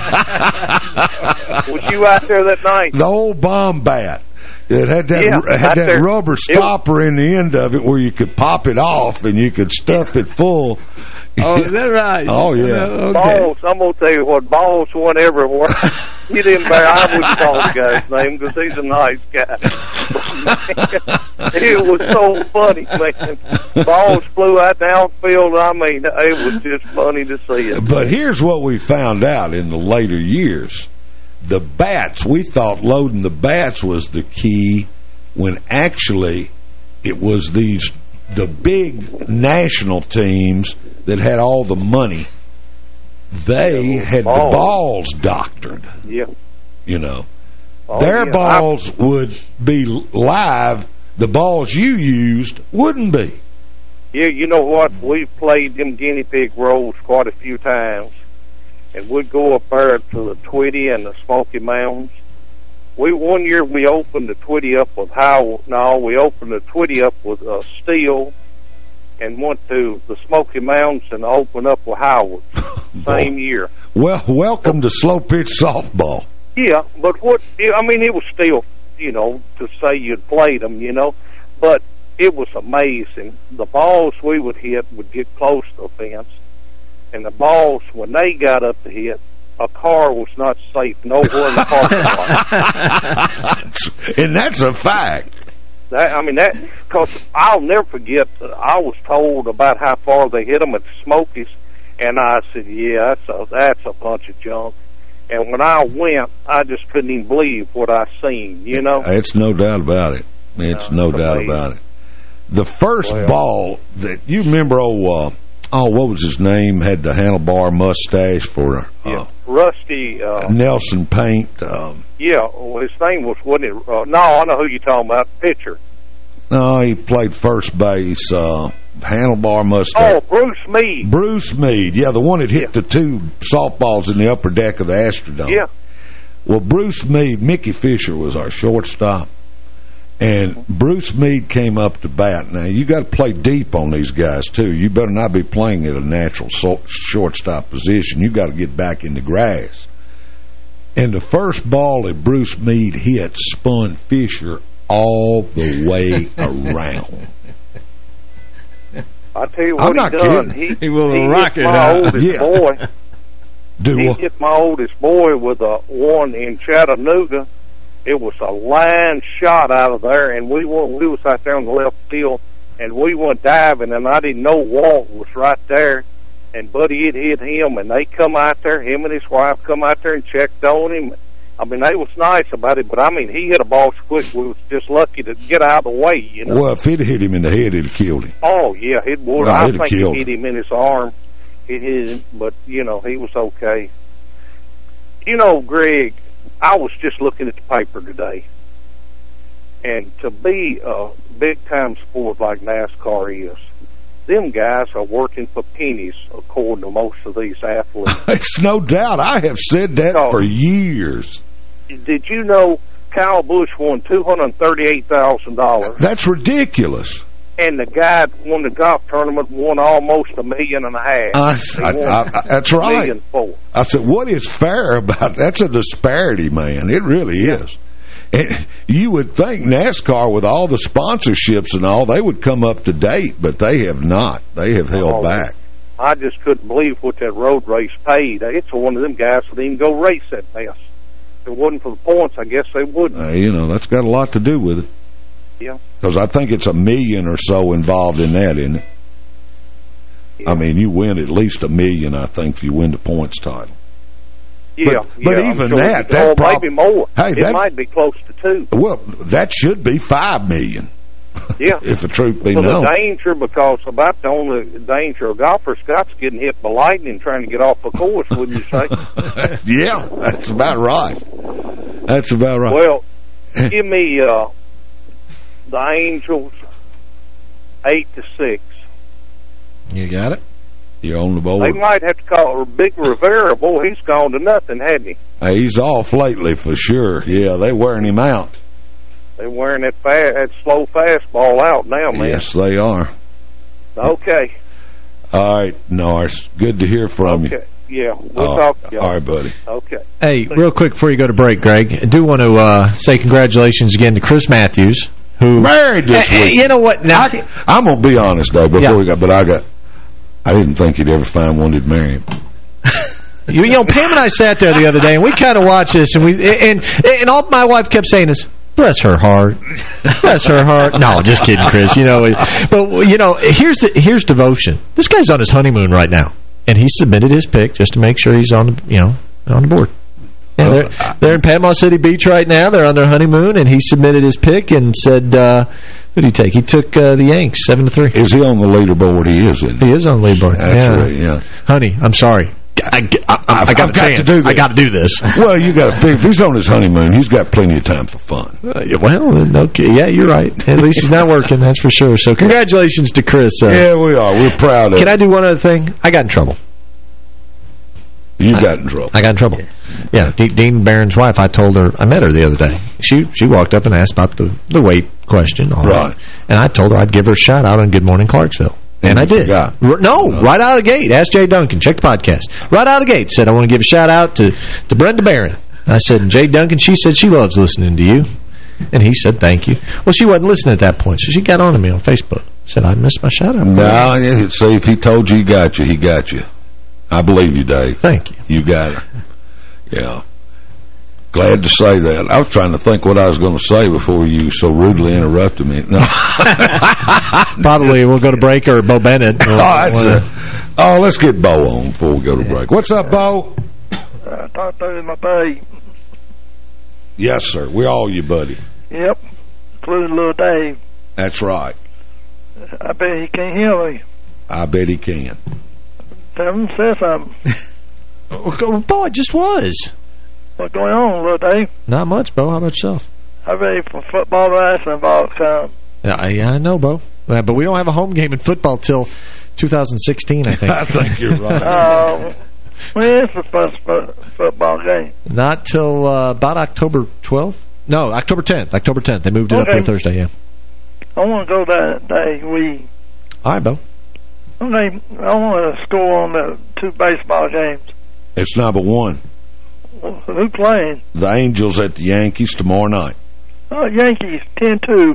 Was you out there that night? The old bomb bat. It had that rubber stopper in the end of it where you could pop it off and you could stuff it full. Oh, is that right? Oh, yeah. Okay. Balls, I'm going to tell you what, balls went everywhere. You didn't I wouldn't call the guy's name because he's a nice guy. It was so funny, man. Balls flew out the outfield. I mean, it was just funny to see it. But here's what we found out in the later years. The bats, we thought loading the bats was the key when actually it was the big national teams that had all the money. They had the balls doctored. Yeah. You know. Their balls would be live. The balls you used wouldn't be. Yeah, you know what? We've played them guinea pig roles quite a few times. And we'd go up there to the Twitty and the Smoky Mountains. One year we opened the Twitty up with we opened the Twitty up with Steel and went to the Smoky Mountains and opened up with Howard. Same year. Well, welcome to slow pitch softball. Yeah, but it was still, you know, to say you'd played them, you know, but it was amazing. The balls we would hit would get close to the fence. And the balls, when they got up to hit, a car was not safe nowhere in the parking lot. And that's a fact. Because I'll never forget, I was told about how far they hit them at the Smokies, and I said, yeah, that's a bunch of junk. And when I went, I just couldn't even believe what I seen, you know? It's no doubt about it. It's no doubt about it. The first ball that, you remember what was his name? Had the handlebar mustache for Rusty Nelson Paint. His name wasn't it? No, I know who you're talking about. Pitcher. No, he played first base. Handlebar mustache. Oh, Bruce Meade. Bruce Meade. Yeah, the one that hit the 2 softballs in the upper deck of the Astrodome. Yeah. Well, Bruce Meade, Mickey Fisher was our shortstop. And Bruce Meade came up to bat. Now, you got to play deep on these guys, too. You better not be playing at a natural shortstop position. You got to get back in the grass. And the first ball that Bruce Meade hit spun Fisher all the way around. I tell you what he done. He will hit my oldest boy. He hit my oldest boy with a one in Chattanooga. It was a line shot out of there, and we was out there on the left field, and we went diving, and I didn't know Walt was right there, and Buddy had hit him, and they come out there, him and his wife come out there and checked on him. I mean, they was nice about it, but I mean, he hit a ball so quick, we was just lucky to get out of the way, you know. Well, if he'd hit him in the head, it'd have killed him. Oh, yeah, it would. No, I think he hit him in his arm. It hit him, but, you know, he was okay. You know, Greg, I was just looking at the paper today, and to be a big-time sport like NASCAR is, them guys are working for pennies, according to most of these athletes. It's no doubt. I have said that for years. Did you know Kyle Busch won $238,000? That's ridiculous. And the guy won the golf tournament, won almost $1.5 million. That's right. I said, what is fair about that's a disparity, man. It really is. And you would think NASCAR, with all the sponsorships and all, they would come up to date, but they have not. They have held back. I just couldn't believe what that road race paid. It's one of them guys that didn't go race that fast. If it wasn't for the points, I guess they wouldn't. You know, that's got a lot to do with it. Yeah. Because I think it's $1 million or so involved in that, isn't it? Yeah. I mean, you win at least $1 million, I think, if you win the points title. Yeah, but even sure that maybe more. Hey, it might be close to 2. Well, that should be $5 million. Yeah, if the truth be known. The danger, because about the only danger of golfer Scott's getting hit by lightning trying to get off the course, wouldn't you say? Yeah, that's about right. That's about right. Well, give me the Angels 8-6. You got it. You're on the board. They might have to call Big Rivera. Boy, he's gone to nothing, hasn't he? He's off lately for sure. Yeah, they're wearing him out. They're wearing that slow fastball out now, man. Yes, they are. Okay. All right, Norris. Good to hear from you. Yeah, we'll talk to you. All right, buddy. Okay. Hey, real quick before you go to break, Greg, I do want to say congratulations again to Chris Matthews, who married this week. You know what? Now, I'm going to be honest, though, before we go, but I didn't think you'd ever find one that'd marry him. You know, Pam and I sat there the other day, and we kind of watched this, and all my wife kept saying is, bless her heart. Bless her heart. No, just kidding, Chris. You know, but you know, here's devotion. This guy's on his honeymoon right now, and he submitted his pick just to make sure he's on the board. Yeah, they're in Panama City Beach right now. They're on their honeymoon, and he submitted his pick and said, who did he take? He took the Yanks 7-3. Is he on the leaderboard? He is, isn't he? He is on the leaderboard. That's right, yeah. Honey, I'm sorry. I got to do this. I got to do this. Well, you got to figure, if he's on his honeymoon, he's got plenty of time for fun. Well, okay. Yeah, you're right. At least he's not working, that's for sure. So congratulations to Chris. Yeah, we are. We're proud of Can I do one other thing? I got in trouble. You got in trouble. I got in trouble. Yeah, Dean Barron's wife, I met her the other day. She walked up and asked about the weight question. Right. And I told her I'd give her a shout out on Good Morning Clarksville. And I did. No, right out of the gate. Ask Jay Duncan. Check the podcast. Right out of the gate. Said, I want to give a shout out to Brenda Barron. I said, Jay Duncan, she said she loves listening to you. And he said, thank you. Well, she wasn't listening at that point, so she got on to me on Facebook. Said, I missed my shout out. No, see, if he told you he got you, he got you. I believe you, Dave. Thank you. You got it. Yeah. Glad to say that. I was trying to think what I was going to say before you so rudely interrupted me. No. Probably we'll go to break or Bo Bennett. Let's get Bo on before we go to break. What's up, Bo? Talk to my buddy. Yes, sir. We're all you, buddy. Yep. Including little Dave. That's right. I bet he can't hear me. I bet he can. Tell him to say something. Bo, it just was. What's going on, little Dave? Not much, Bo. How about yourself? I'm ready for football, wrestling, ball come. Yeah, I know, Bo. But we don't have a home game in football till 2016, I think. I think you're right. When is the first football game? Not till about October 12th. No, October 10th. October 10th. They moved it up to Thursday, yeah. I want to go that day. All right, Bo. Okay, I want to score on the 2 baseball games. It's number 1. Who playing? The Angels at the Yankees tomorrow night. Oh, Yankees, 10-2.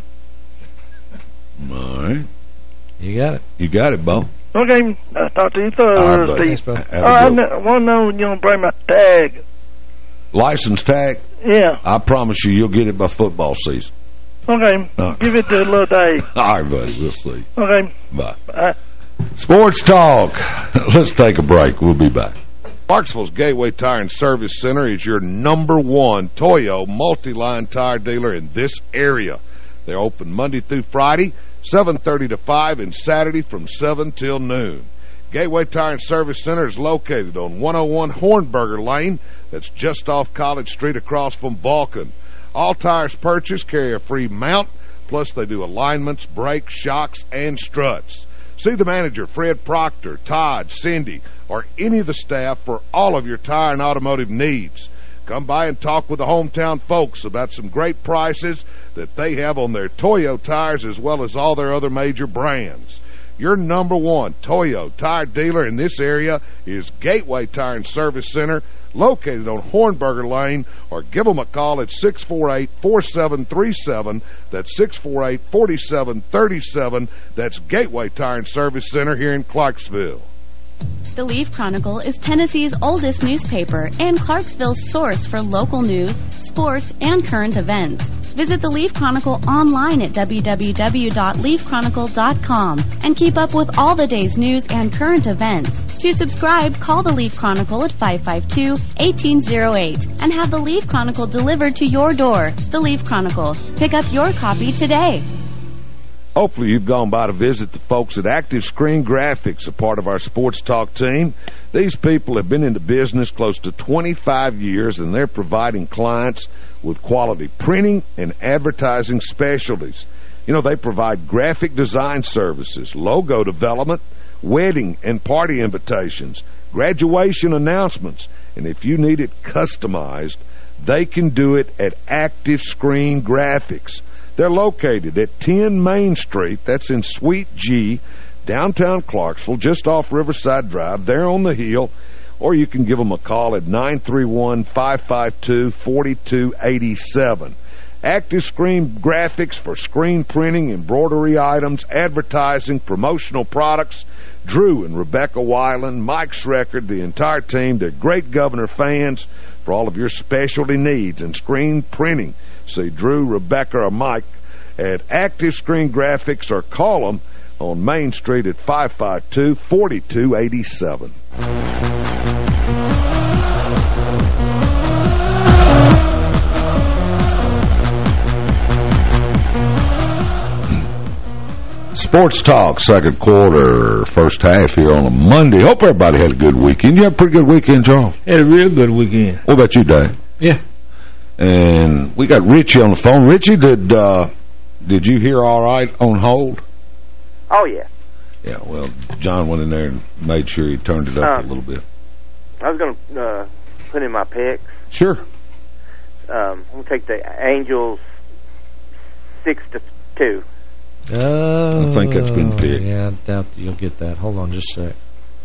All right. You got it. You got it, Bo. Okay, I'll talk to you Thursday. I want to know when you're going to bring my tag. License tag? Yeah. I promise you, you'll get it by football season. Okay, give it to little Dave. All right, buddy, we'll see. Okay. Bye. Sports Talk. Let's take a break. We'll be back. Clarksville's Gateway Tire and Service Center is your #1 Toyo multi-line tire dealer in this area. They're open Monday through Friday, 7:30 to 5, and Saturday from 7 till noon. Gateway Tire and Service Center is located on 101 Hornberger Lane. That's just off College Street across from Vulcan. All tires purchased carry a free mount, plus they do alignments, brakes, shocks, and struts. See the manager, Fred Proctor, Todd, Cindy, or any of the staff for all of your tire and automotive needs. Come by and talk with the hometown folks about some great prices that they have on their Toyo tires as well as all their other major brands. Your #1 Toyo tire dealer in this area is Gateway Tire and Service Center, located on Hornberger Lane, or give them a call at 648-4737. That's 648-4737. That's Gateway Tire and Service Center here in Clarksville. The Leaf Chronicle is Tennessee's oldest newspaper and Clarksville's source for local news, sports, and current events. Visit the Leaf Chronicle online at www.leafchronicle.com and keep up with all the day's news and current events. To subscribe, call the Leaf Chronicle at 552-1808 and have the Leaf Chronicle delivered to your door. The Leaf Chronicle. Pick up your copy today. Hopefully you've gone by to visit the folks at Active Screen Graphics, a part of our Sports Talk team. These people have been in the business close to 25 years, and they're providing clients with quality printing and advertising specialties. You know, they provide graphic design services, logo development, wedding and party invitations, graduation announcements, and if you need it customized, they can do it at Active Screen Graphics. They're located at 10 Main Street, that's in Suite G, downtown Clarksville, just off Riverside Drive. They're on the hill, or you can give them a call at 931-552-4287. Active Screen Graphics for screen printing, embroidery items, advertising, promotional products. Drew and Rebecca Weiland, Mike Schreckard, the entire team, they're great Governor fans for all of your specialty needs and screen printing. See Drew, Rebecca, or Mike at Active Screen Graphics, or call them on Main Street at 552-4287. Sports Talk, second quarter, first half here on a Monday. Hope everybody had a good weekend. You had a pretty good weekend, Charles? Had a real good weekend. What about you, Dave? Yeah. And we got Richie on the phone. Richie, did you hear all right on hold? Oh, yeah. Yeah, well, John went in there and made sure he turned it up a little bit. I was going to put in my picks. Sure. I'm going to take the Angels 6-2. I think that's been picked. Yeah, I doubt you'll get that. Hold on just a sec.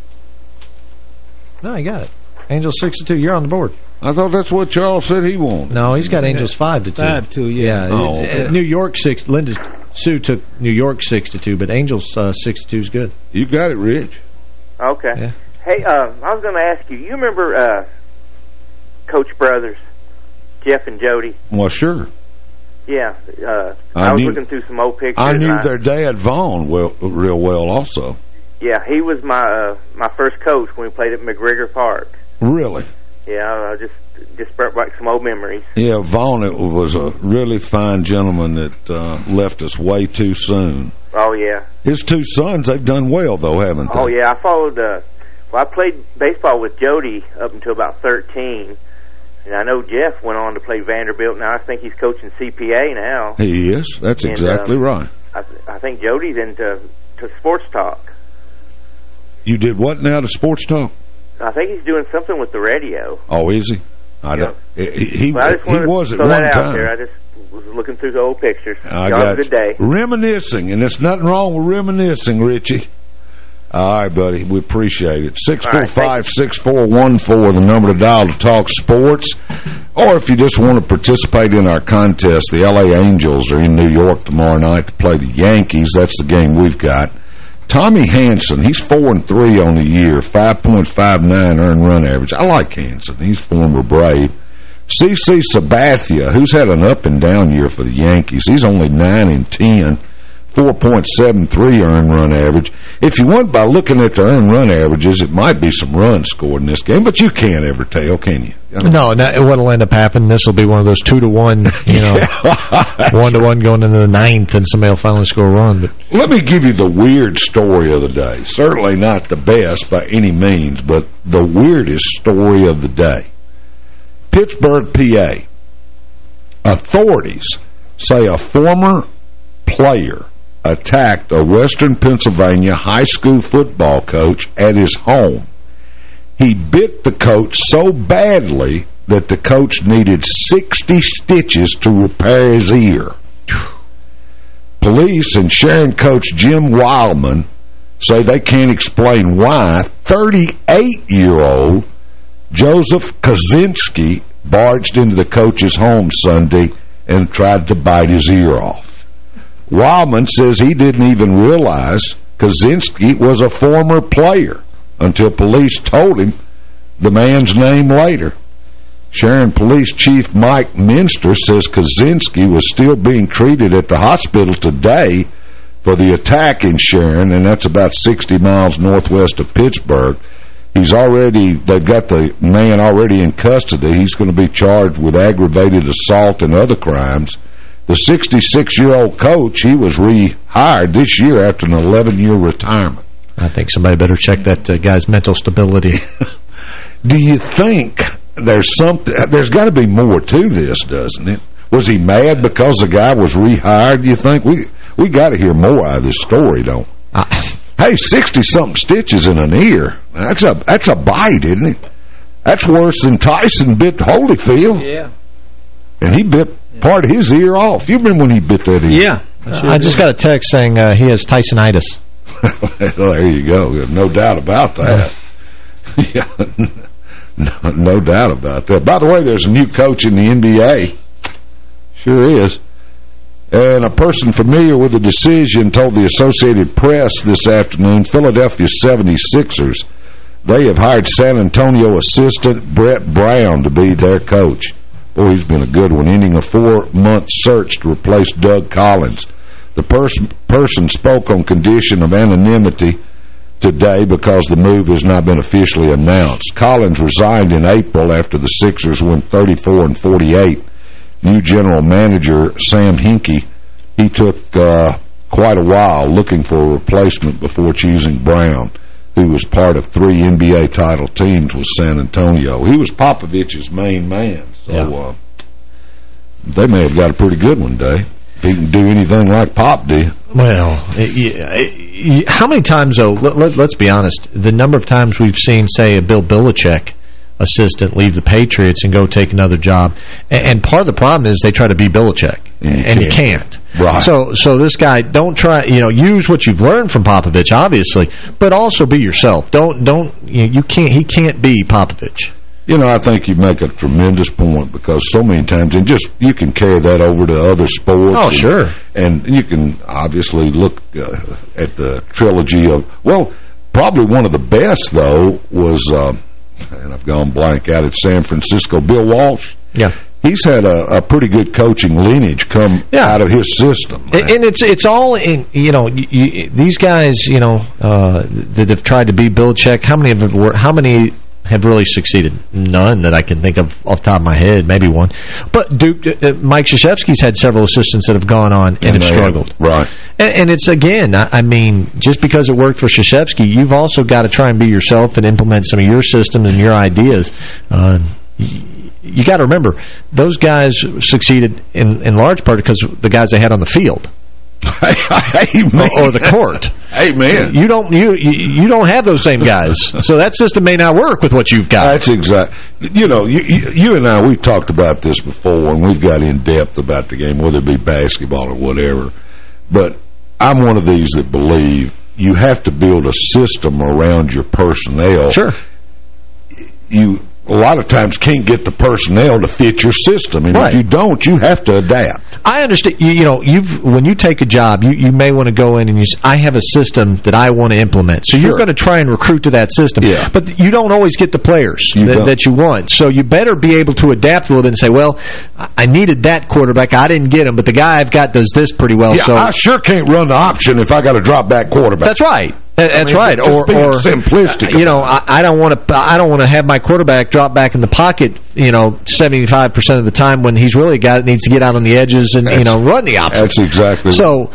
No, you got it. Angels 6-2. You're on the board. I thought that's what Charles said he wanted. No, he's got Angels 5-2. 5-2, yeah. Oh, okay. New York 6. Linda Sue took New York 6-2, but Angels 6-2 is good. You got it, Rich. Okay. Yeah. Hey, I was going to ask you. You remember Coach Brothers, Jeff and Jody? Well, sure. Yeah. I was looking through some old pictures. I knew their dad, Vaughn, real well also. Yeah, he was my first coach when we played at McGregor Park. Really? Yeah, I just brought back some old memories. Yeah, Vaughn was a really fine gentleman that left us way too soon. Oh, yeah. His two sons, they've done well, though, haven't they? Oh, yeah. I followed, I played baseball with Jody up until about 13. And I know Jeff went on to play Vanderbilt. Now I think he's coaching CPA now. He is. That's exactly right. I think Jody's into Sports Talk. You did what now to Sports Talk? I think he's doing something with the radio. Oh, is he? I don't. He was at one time. There. I just was looking through the old pictures. Y'all have a good day. Reminiscing, and there's nothing wrong with reminiscing, Richie. All right, buddy. We appreciate it. 645-6414, the number to dial to talk sports. Or if you just want to participate in our contest, the L.A. Angels are in New York tomorrow night to play the Yankees. That's the game we've got. Tommy Hanson, he's 4-3 on the year, 5.59 earned run average. I like Hanson. He's former Brave. CC Sabathia, who's had an up-and-down year for the Yankees. He's only 9-10. 4.73 earned run average. If you went by looking at the earned run averages, it might be some runs scored in this game, but you can't ever tell, can you? No, what'll end up happening, this will be one of those 2-1, 1-1 going into the ninth, and somebody will finally score a run. But let me give you the weird story of the day. Certainly not the best by any means, but the weirdest story of the day. Pittsburgh, PA. Authorities say a former player attacked a Western Pennsylvania high school football coach at his home. He bit the coach so badly that the coach needed 60 stitches to repair his ear. Police and Sharon coach Jim Wildman say they can't explain why 38-year-old Joseph Kaczynski barged into the coach's home Sunday and tried to bite his ear off. Wildman says he didn't even realize Kaczynski was a former player until police told him the man's name later. Sharon Police Chief Mike Minster says Kaczynski was still being treated at the hospital today for the attack in Sharon, and that's about 60 miles northwest of Pittsburgh. They've got the man already in custody. He's going to be charged with aggravated assault and other crimes. The 66-year-old coach, he was rehired this year after an 11-year retirement. I think somebody better check that guy's mental stability. Do you think there's got to be more to this, doesn't it? Was he mad because the guy was rehired? Do you think we got to hear more out of this story, don't we? Hey, 60-something stitches in an ear. That's a bite, isn't it? That's worse than Tyson bit Holyfield. Yeah. And he bit part of his ear off. You remember when he bit that ear? Yeah. I just got a text saying he has Tysonitis. Well, there you go. No doubt about that. Yeah. No doubt about that. By the way, there's a new coach in the NBA. Sure is. And a person familiar with the decision told the Associated Press this afternoon, Philadelphia 76ers, they have hired San Antonio assistant Brett Brown to be their coach. Boy, he's been a good one, ending a 4-month search to replace Doug Collins. The person spoke on condition of anonymity today because the move has not been officially announced. Collins resigned in April after the Sixers went 34-48. New general manager Sam Hinkie, he took quite a while looking for a replacement before choosing Brown, who was part of 3 NBA title teams with San Antonio. He was Popovich's main man, so they may have got a pretty good one, Dave. He can do anything like Pop did. Well, how many times, though, let's be honest, the number of times we've seen, say, a Bill Belichick assistant leave the Patriots and go take another job. And part of the problem is they try to be Belichick, and you can't. Right. So this guy, don't try, use what you've learned from Popovich, obviously, but also be yourself. He can't be Popovich. I think you make a tremendous point because so many times, and just you can carry that over to other sports. Oh, sure. And you can obviously look at the trilogy of, probably one of the best, though, was, and I've gone blank out at San Francisco, Bill Walsh. Yeah. He's had a pretty good coaching lineage come out of his system. And it's all in, these guys, that have tried to be Belichick, how many have really succeeded? None that I can think of off the top of my head, maybe one. But Mike Krzyzewski's had several assistants that have gone on and have struggled. Right. And it's, again, I mean, just because it worked for Krzyzewski, you've also got to try and be yourself and implement some of your systems and your ideas. You got to remember, those guys succeeded in large part because the guys they had on the field. Or the court. Amen. You don't have those same guys, so that system may not work with what you've got. That's exact. You and I, we've talked about this before, and we've got in depth about the game, whether it be basketball or whatever. But I'm one of these that believe you have to build a system around your personnel. Sure. You a lot of times can't get the personnel to fit your system. And if you don't, you have to adapt. I understand. When you take a job, you may want to go in and I have a system that I want to implement. So you're going to try and recruit to that system. Yeah. But you don't always get the players that you want. So you better be able to adapt a little bit and say, well, I needed that quarterback. I didn't get him, but the guy I've got does this pretty well. Yeah, so I sure can't run the option if I got a drop back quarterback. That's right. That's right. Or simplistic. I don't want to have my quarterback drop back in the pocket, 75% of the time when he's really a guy that needs to get out on the edges and run the option. That's exactly. So,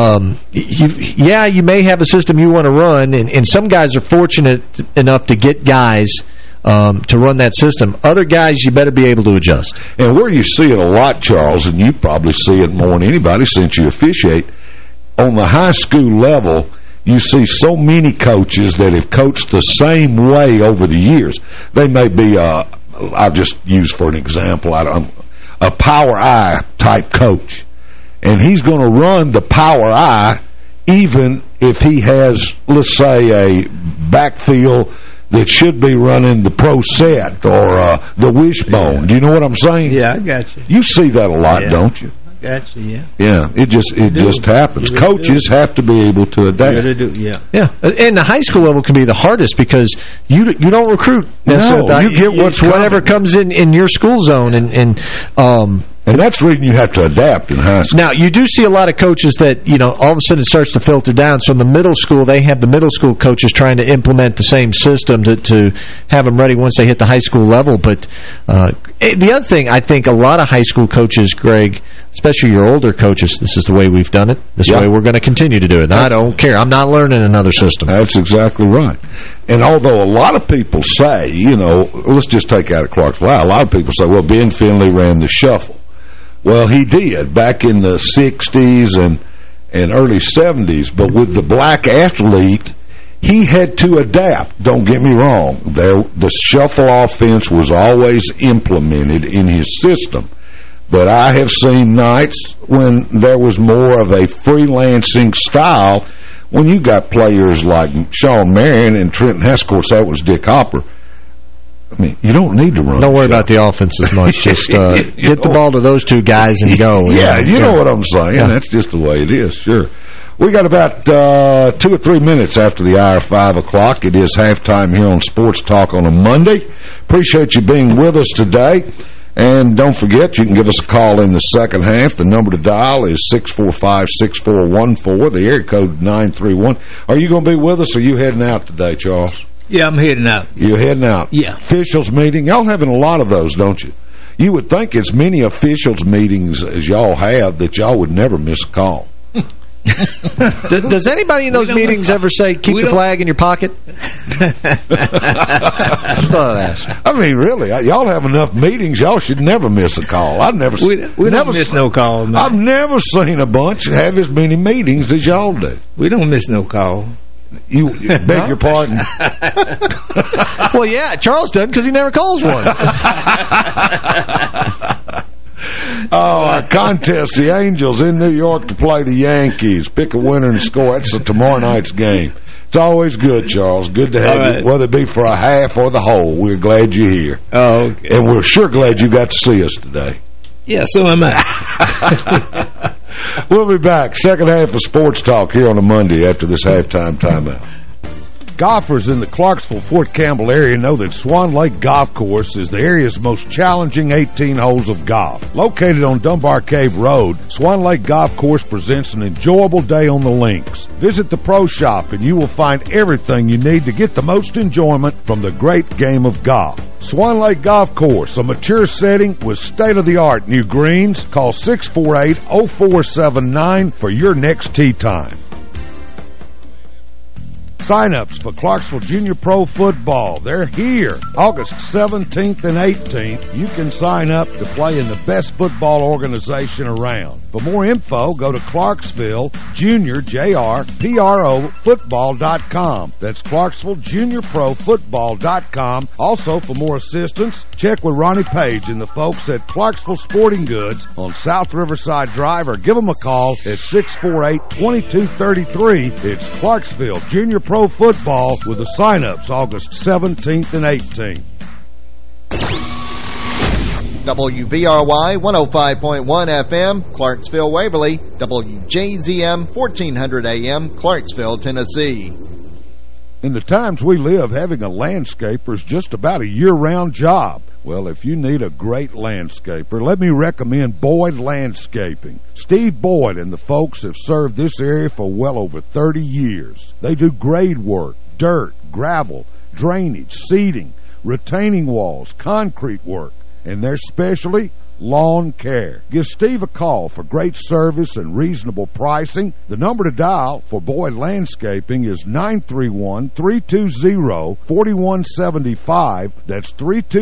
you may have a system you want to run, and some guys are fortunate enough to get guys to run that system. Other guys, you better be able to adjust. And where you see it a lot, Charles, and you probably see it more than anybody since you officiate. on the high school level, you see so many coaches that have coached the same way over the years. They may be, I'll just use for an example, a Power I type coach. And he's going to run the Power I even if he has, let's say, a backfield that should be running the Pro Set or the Wishbone. Do you know what I'm saying? Yeah, I got you. You see that a lot, don't you? Gotcha, yeah. Yeah, it just happens. Really coaches have to be able to adapt. Really do, yeah. Yeah, and the high school level can be the hardest because you don't recruit necessarily. No, you get whatever comes in your school zone, and that's the reason you have to adapt in high school. Now, you do see a lot of coaches that, all of a sudden it starts to filter down. So in the middle school, they have the middle school coaches trying to implement the same system to have them ready once they hit the high school level. But the other thing, I think a lot of high school coaches, Greg, especially your older coaches, this is the way we've done it. This is the way we're going to continue to do it. I don't care. I'm not learning another system. That's exactly right. And although a lot of people say, let's just take out of Clarksville, a lot of people say, well, Ben Finley ran the shuffle. Well, he did back in the 60s and early 70s, but with the black athlete, he had to adapt. Don't get me wrong. The shuffle offense was always implemented in his system. But I have seen nights when there was more of a freelancing style when you got players like Sean Marion and Trenton Hescourse. That was Dick Hopper. I mean, you don't need to run. Don't worry about the offense as much. Just get the ball to those two guys and go. Yeah, you know what I'm saying. Yeah. That's just the way it is, sure. We got about 2 or 3 minutes after the hour, 5 o'clock. It is halftime here on Sports Talk on a Monday. Appreciate you being with us today. And don't forget, you can give us a call in the second half. The number to dial is 645-6414, the area code 931. Are you going to be with us, or are you heading out today, Charles? Yeah, I'm heading out. You're heading out? Yeah. Officials meeting. Y'all having a lot of those, don't you? You would think as many officials meetings as y'all have that y'all would never miss a call. Does anybody in those meetings ever say, keep the flag in your pocket? Just thought I'd ask. I mean, really, y'all have enough meetings, y'all should never miss a call. I've never we don't miss no call, man. I've never seen a bunch have as many meetings as y'all do. We don't miss no call. You beg your pardon? Well, yeah, Charles doesn't because he never calls one. Our contest, the Angels in New York to play the Yankees. Pick a winner and score. That's tomorrow night's game. It's always good, Charles. Good to have you, whether it be for a half or the whole. We're glad you're here. Oh, okay. And we're sure glad you got to see us today. Yeah, so am I. We'll be back. Second half of Sports Talk here on a Monday after this halftime timeout. Golfers in the Clarksville-Fort Campbell area know that Swan Lake Golf Course is the area's most challenging 18 holes of golf. Located on Dunbar Cave Road, Swan Lake Golf Course presents an enjoyable day on the links. Visit the Pro Shop and you will find everything you need to get the most enjoyment from the great game of golf. Swan Lake Golf Course, a mature setting with state-of-the-art new greens. Call 648-0479 for your next tee time. Sign-ups for Clarksville Junior Pro Football. They're here August 17th and 18th. You can sign up to play in the best football organization around. For more info, go to Clarksville Junior, J-R-P-R-O, football.com. That's Clarksville Junior Pro Football.com. Also, for more assistance, check with Ronnie Page and the folks at Clarksville Sporting Goods on South Riverside Drive, or give them a call at 648-2233. It's Clarksville Junior Pro Football with the sign-ups August 17th and 18th. WBRY 105.1 FM, Clarksville, Waverly. WJZM 1400 AM, Clarksville, Tennessee. In the times we live, having a landscaper is just about a year-round job. Well, if you need a great landscaper, let me recommend Boyd Landscaping. Steve Boyd and the folks have served this area for well over 30 years. They do grade work, dirt, gravel, drainage, seeding, retaining walls, concrete work, and their specialty, Lawn Care. Give Steve a call for great service and reasonable pricing. The number to dial for Boyd Landscaping is 931-320-4175. That's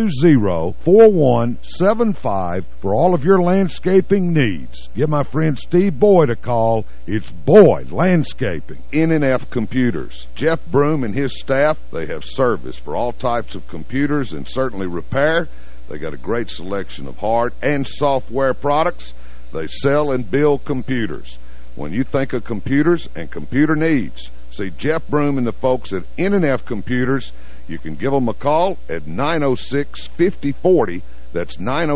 320-4175 for all of your landscaping needs. Give my friend Steve Boyd a call. It's Boyd Landscaping. NNF Computers. Jeff Broom and his staff, they have service for all types of computers and certainly repair. They got a great selection of hard and software products. They sell and build computers. When you think of computers and computer needs, see Jeff Broom and the folks at NNF Computers. You can give them a call at 906-5040. That's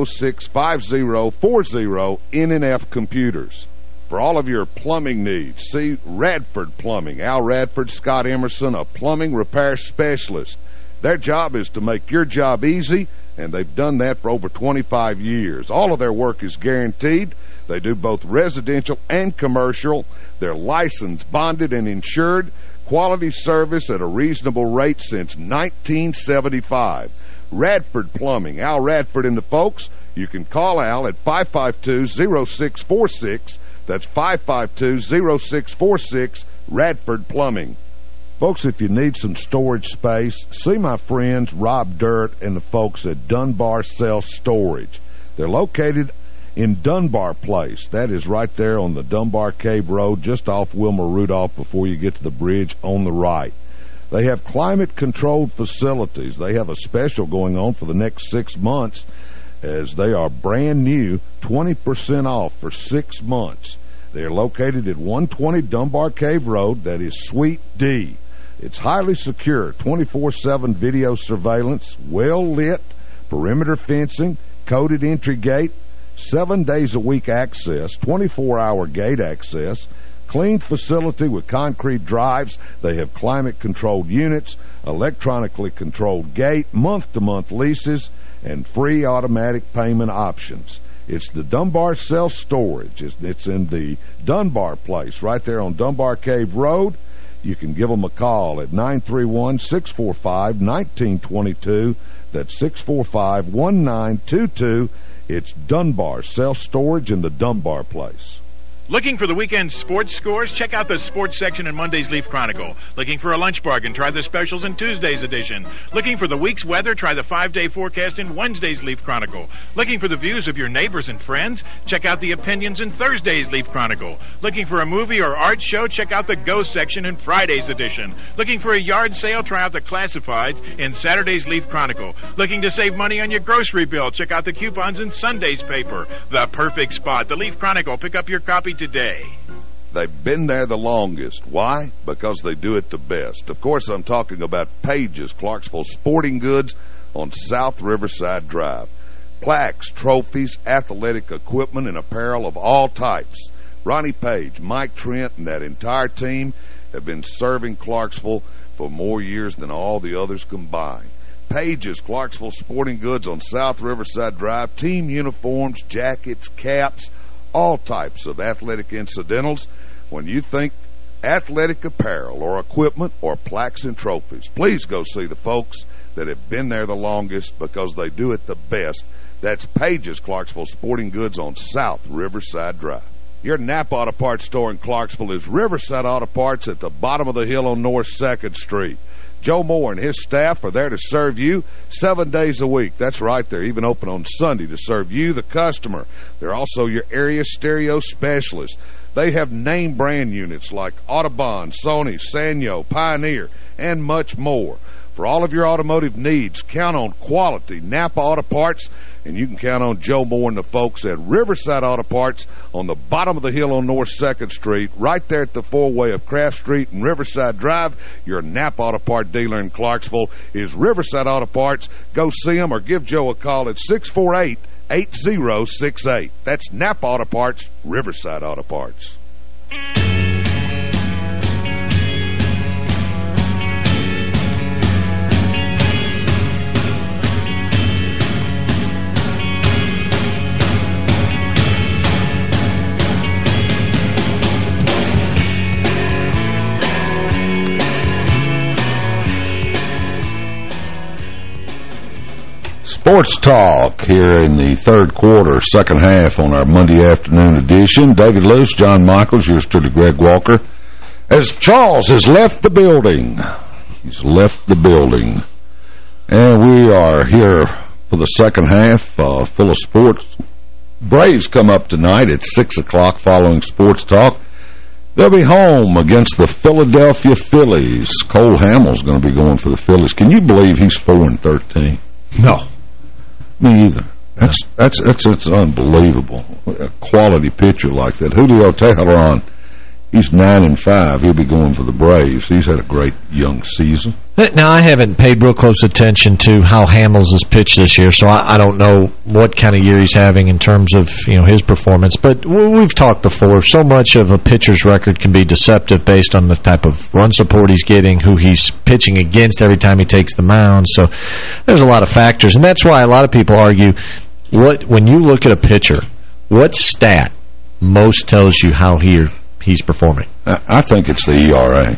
906-5040, NNF Computers. For all of your plumbing needs, see Radford Plumbing. Al Radford, Scott Emerson, a plumbing repair specialist. Their job is to make your job easy, and they've done that for over 25 years. All of their work is guaranteed. They do both residential and commercial. They're licensed, bonded, and insured. Quality service at a reasonable rate since 1975. Radford Plumbing. Al Radford and the folks. You can call Al at 552-0646. That's 552-0646, Radford Plumbing. Folks, if you need some storage space, see my friends Rob Dirt and the folks at Dunbar Self Storage. They're located in Dunbar Place. That is right there on the Dunbar Cave Road, just off Wilma Rudolph before you get to the bridge on the right. They have climate-controlled facilities. They have a special going on for the next 6 months as they are brand new, 20% off for 6 months. They are located at 120 Dunbar Cave Road. That is Suite D. It's highly secure, 24/7 video surveillance, well-lit, perimeter fencing, coded entry gate, 7 days a week access, 24-hour gate access, clean facility with concrete drives. They have climate-controlled units, electronically controlled gate, month-to-month leases, and free automatic payment options. It's the Dunbar Self-Storage. It's in the Dunbar Place right there on Dunbar Cave Road. You can give them a call at 931-645-1922. That's 645-1922. It's Dunbar Self-Storage in the Dunbar Place. Looking for the weekend sports scores? Check out the sports section in Monday's Leaf Chronicle. Looking for a lunch bargain? Try the specials in Tuesday's edition. Looking for the week's weather? Try the 5-day forecast in Wednesday's Leaf Chronicle. Looking for the views of your neighbors and friends? Check out the opinions in Thursday's Leaf Chronicle. Looking for a movie or art show? Check out the Go section in Friday's edition. Looking for a yard sale? Try out the classifieds in Saturday's Leaf Chronicle. Looking to save money on your grocery bill? Check out the coupons in Sunday's paper. The perfect spot, the Leaf Chronicle. Pick up your copy today. They've been there the longest. Why? Because they do it the best. Of course, I'm talking about Page's Clarksville Sporting Goods on South Riverside Drive. Plaques, trophies, athletic equipment, and apparel of all types. Ronnie Page, Mike Trent, and that entire team have been serving Clarksville for more years than all the others combined. Page's Clarksville Sporting Goods on South Riverside Drive. Team uniforms, jackets, caps, all types of athletic incidentals. When you think athletic apparel or equipment or plaques and trophies, please go see the folks that have been there the longest because they do it the best. That's Page's Clarksville Sporting Goods on South Riverside Drive. Your Napa Auto Parts store in Clarksville is Riverside Auto Parts at the bottom of the hill on North 2nd Street. Joe Moore and his staff are there to serve you 7 days a week. That's right, they're even open on Sunday to serve you, the customer. They're also your area stereo specialist. They have name brand units like Audubon, Sony, Sanyo, Pioneer, and much more. For all of your automotive needs, count on quality Napa Auto Parts, and you can count on Joe Moore and the folks at Riverside Auto Parts on the bottom of the hill on North 2nd Street, right there at the four-way of Craft Street and Riverside Drive. Your Napa Auto Part dealer in Clarksville is Riverside Auto Parts. Go see them or give Joe a call at 648-8068. That's Napa Auto Parts, Riverside Auto Parts. Sports Talk here in the third quarter, second half on our Monday afternoon edition. David Luce, John Michaels, yours truly, Greg Walker. As Charles has left the building. He's left the building. And we are here for the second half, full of sports. Braves come up tonight at 6 o'clock following Sports Talk. They'll be home against the Philadelphia Phillies. Cole Hamels going to be going for the Phillies. Can you believe he's 4-13? No. Me either. That's unbelievable. A quality pitcher like that. Julio Teheran, he's 9-5. He'll be going for the Braves. He's had a great young season. Now, I haven't paid real close attention to how Hamels has pitched this year, so I don't know what kind of year he's having in terms of his performance. But we've talked before, so much of a pitcher's record can be deceptive based on the type of run support he's getting, who he's pitching against every time he takes the mound. So there's a lot of factors, and that's why a lot of people argue, when you look at a pitcher, what stat most tells you how he's performing? I think it's the ERA.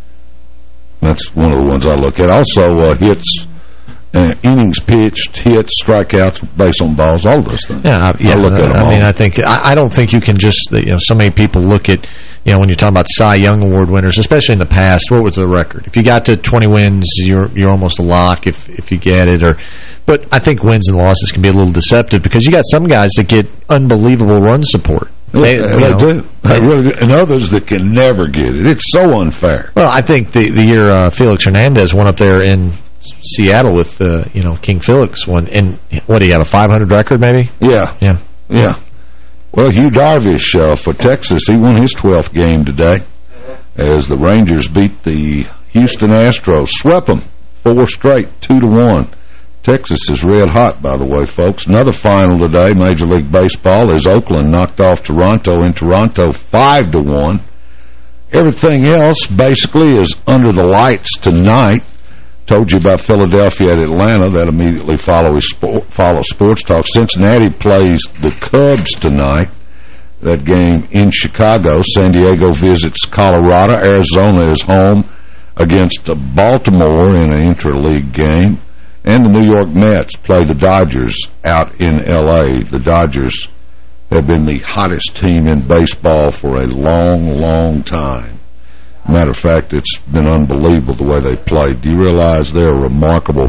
That's one of the ones I look at. Also, hits, innings pitched, hits, strikeouts, base on balls, all those things. Yeah, I look at them all. I don't think you can just, so many people look at, when you're talking about Cy Young Award winners, especially in the past, what was the record? If you got to 20 wins, you're almost a lock if you get it. But I think wins and losses can be a little deceptive because you got some guys that get unbelievable run support. They do. And others that can never get it. It's so unfair. Well, I think the year Felix Hernandez went up there in Seattle with, King Felix won. And what, he had a 500 record maybe? Yeah. Well, Hugh Darvish for Texas, he won his 12th game today as the Rangers beat the Houston Astros. Swept them 4 straight, 2-1. Texas is red hot, by the way, folks. Another final today, Major League Baseball, as Oakland knocked off Toronto in Toronto 5-1. Everything else basically is under the lights tonight. Told you about Philadelphia at Atlanta. That immediately follows Sports Talk. Cincinnati plays the Cubs tonight. That game in Chicago. San Diego visits Colorado. Arizona is home against Baltimore in an intra-league game. And the New York Mets play the Dodgers out in L.A. The Dodgers have been the hottest team in baseball for a long, long time. Matter of fact, it's been unbelievable the way they played. Do you realize they're a remarkable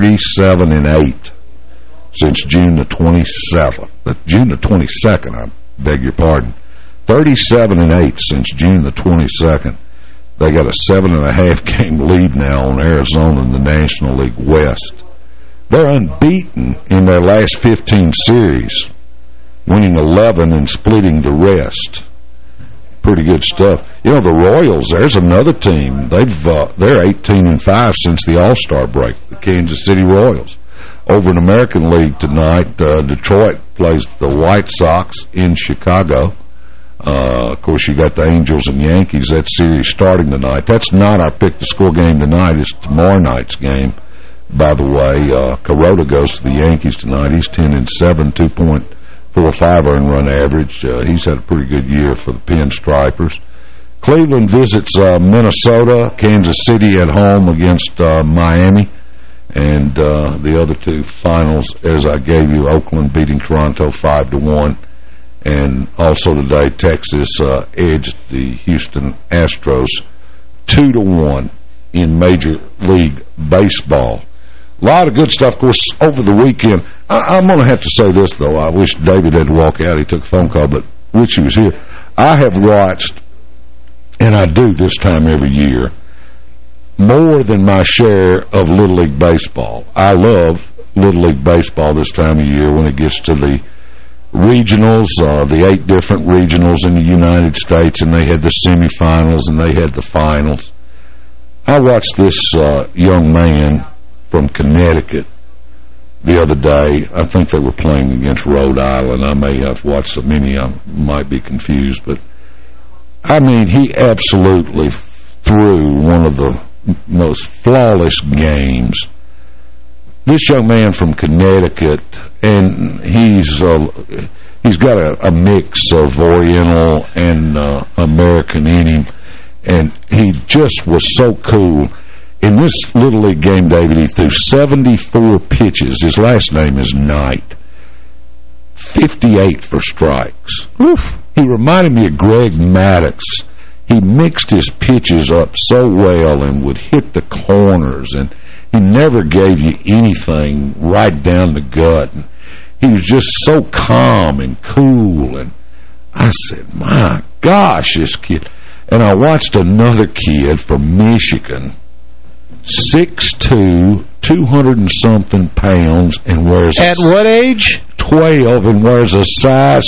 37-8 since June the 27th? June the 22nd, I beg your pardon. 37-8 since June the 22nd. They got a 7.5 game lead now on Arizona in the National League West. They're unbeaten in their last 15 series, winning 11 and splitting the rest. Pretty good stuff. The Royals, there's another team. They're 18-5 since the All-Star break, the Kansas City Royals. Over in American League tonight, Detroit plays the White Sox in Chicago. Of course, you got the Angels and Yankees. That series starting tonight. That's not our pick-the-score game tonight. It's tomorrow night's game. By the way, Kuroda goes to the Yankees tonight. He's 10-7, 2.45 earned run average. He's had a pretty good year for the Pinstripers. Cleveland visits Minnesota. Kansas City at home against Miami. And the other two finals, as I gave you, Oakland beating Toronto 5-1. And also today, Texas edged the Houston Astros 2-1 in Major League Baseball. A lot of good stuff, of course, over the weekend. I'm going to have to say this, though. I wish David had to walk out. He took a phone call, but wish he was here. I have watched, and I do this time every year, more than my share of Little League Baseball. I love Little League Baseball this time of year when it gets to the regionals, the 8 different regionals in the United States, and they had the semifinals and they had the finals. I watched this young man from Connecticut the other day. I think they were playing against Rhode Island. I may have watched so many, I might be confused, but I mean, he absolutely threw one of the most flawless games. This young man from Connecticut, and he's got a mix of Oriental and American in him, and he just was so cool. In this Little League game, David, he threw 74 pitches. His last name is Knight. 58 for strikes. Oof. He reminded me of Greg Maddux. He mixed his pitches up so well and would hit the corners, and he never gave you anything right down the gut. And he was just so calm and cool, and I said, my gosh, this kid. And I watched another kid from Michigan, 6'2", 200-and-something pounds, and wears... At what age? 12, and wears a size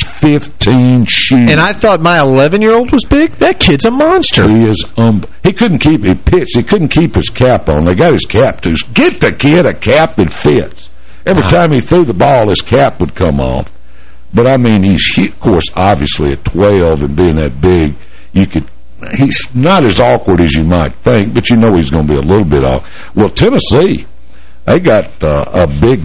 15 shoe. And I thought my 11-year-old was big? That kid's a monster. He is... he couldn't keep... He pitched. He couldn't keep his cap on. They got his cap to... Get the kid a cap that fits. Every time he threw the ball, his cap would come off. But, I mean, of course, obviously at 12 and being that big, you could... He's not as awkward as you might think, but you know he's going to be a little bit off. Well, Tennessee, they got a big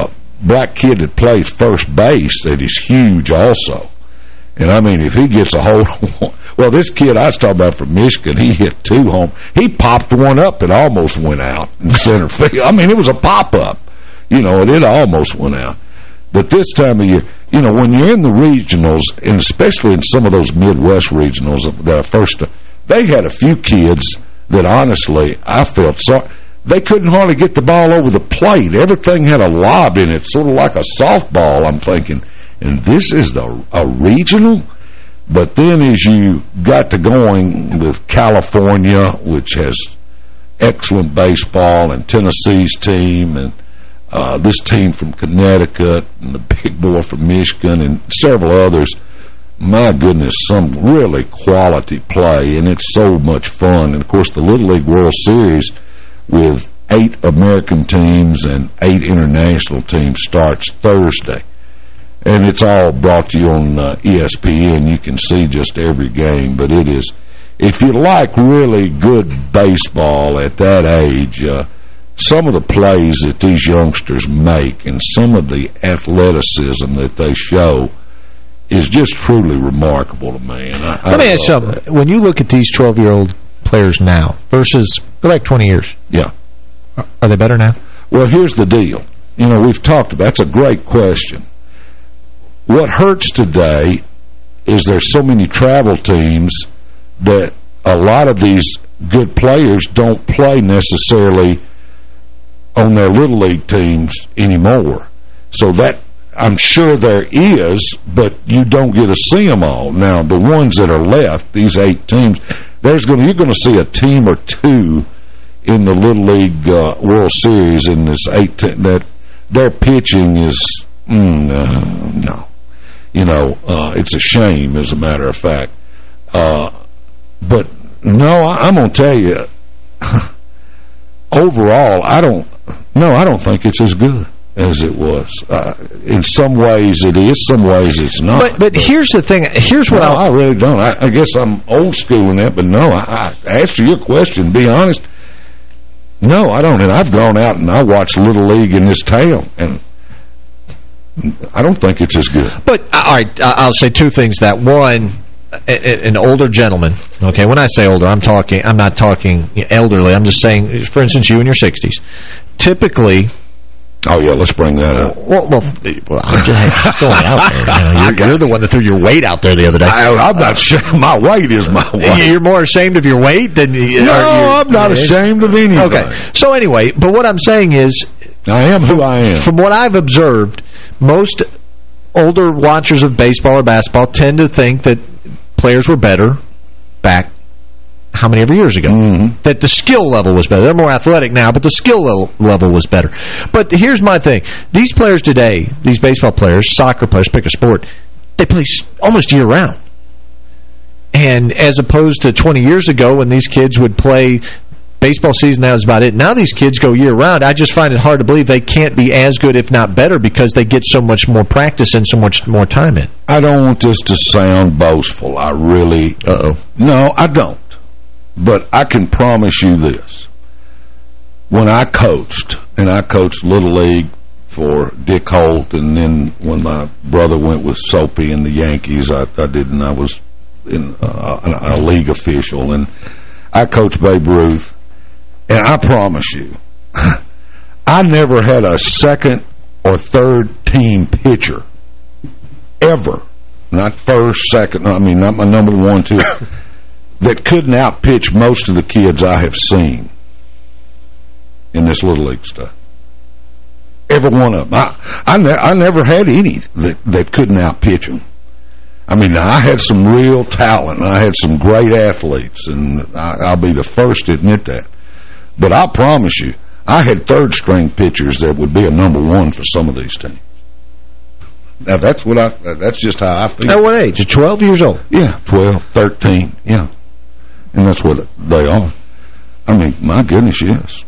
black kid that plays first base that is huge also. And, I mean, if he gets a hold of... Well, this kid I was talking about from Michigan, he hit 2 home. He popped one up and almost went out in center field. I mean, it was a pop-up. You know, it almost went out. But this time of year, you know, when you're in the regionals, and especially in some of those Midwest regionals that are first, they had a few kids that honestly I felt sorry. They couldn't hardly get the ball over the plate. Everything had a lob in it, sort of like a softball, I'm thinking. And this is a regional? But then as you got to going with California, which has excellent baseball, and Tennessee's team, and this team from Connecticut, and the big boy from Michigan, and several others, my goodness, some really quality play, and it's so much fun. And, of course, the Little League World Series with 8 American teams and 8 international teams starts Thursday. And it's all brought to you on ESPN. You can see just every game, but it is, if you like really good baseball at that age, some of the plays that these youngsters make and some of the athleticism that they show is just truly remarkable to me. And Let me ask you something. When you look at these 12-year-old players now versus, go back 20 years. Yeah. Are they better now? Well, here's the deal. You know, we've talked about, that's a great question. What hurts today is there's so many travel teams that a lot of these good players don't play necessarily on their Little League teams anymore. So that, I'm sure there is, but you don't get to see them all. Now, the ones that are left, these 8 teams, you're going to see a team or 2 in the Little League World Series in this 8 that their pitching is, no. You know, it's a shame, as a matter of fact. But, no, I'm going to tell you, overall, I don't think it's as good as it was. In some ways it is, some ways it's not. But here's the thing. Here's what I really don't. I guess I'm old school in that, but no, I answer your question, be honest. No, I don't. And I've gone out and I watched Little League in this town, and I don't think it's as good. But, all right, I'll say 2 things. That one, an older gentleman, okay, when I say older, I'm not talking elderly. I'm just saying, for instance, you in your 60s. Typically... Oh, yeah, let's bring that up. Well I'm just going out there. You're the one that threw your weight out there the other day. I'm not sure. My weight is my weight. You're more ashamed of your weight than you... No, I'm not ashamed of anything. Okay, so anyway, but what I'm saying is... I am who I am. From what I've observed, most older watchers of baseball or basketball tend to think that players were better back how many ever years ago. Mm-hmm. That the skill level was better. They're more athletic now, but the skill level was better. But here's my thing. These players today, these baseball players, soccer players, pick a sport, they play almost year-round. And as opposed to 20 years ago when these kids would play... Baseball season, that was about it. Now these kids go year-round. I just find it hard to believe they can't be as good, if not better, because they get so much more practice and so much more time in. I don't want this to sound boastful. I really... No, I don't. But I can promise you this. When I coached, and I coached Little League for Dick Holt, and then when my brother went with Soapy and the Yankees, I didn't. I was in a league official, and I coached Babe Ruth. And I promise you, I never had a second or third team pitcher ever, not first, second, I mean, not my number 1, 2, that couldn't outpitch most of the kids I have seen in this Little League stuff. Every one of them. I never had any that couldn't outpitch them. I mean, I had some real talent. I had some great athletes, and I'll be the first to admit that. But I promise you, I had third-string pitchers that would be a number 1 for some of these teams. Now, that's just how I feel. At what age? You're 12 years old? Yeah, 12, 13, yeah. And that's what they are. I mean, my goodness, yes.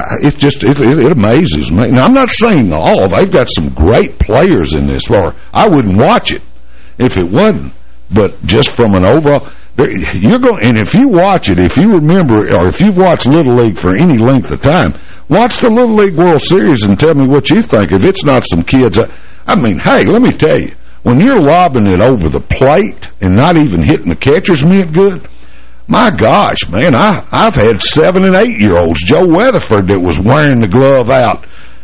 It amazes me. Now, I'm not saying all. They've got some great players in this, or I wouldn't watch it if it wasn't. But just from an overall, you're going. And if you watch it, if you remember, or if you've watched Little League for any length of time, watch the Little League World Series and tell me what you think. If it's not some kids, I mean, hey, let me tell you, when you're lobbing it over the plate and not even hitting the catcher's mitt good, my gosh, man, I've had 7- and 8-year-olds, Joe Weatherford, that was wearing the glove out.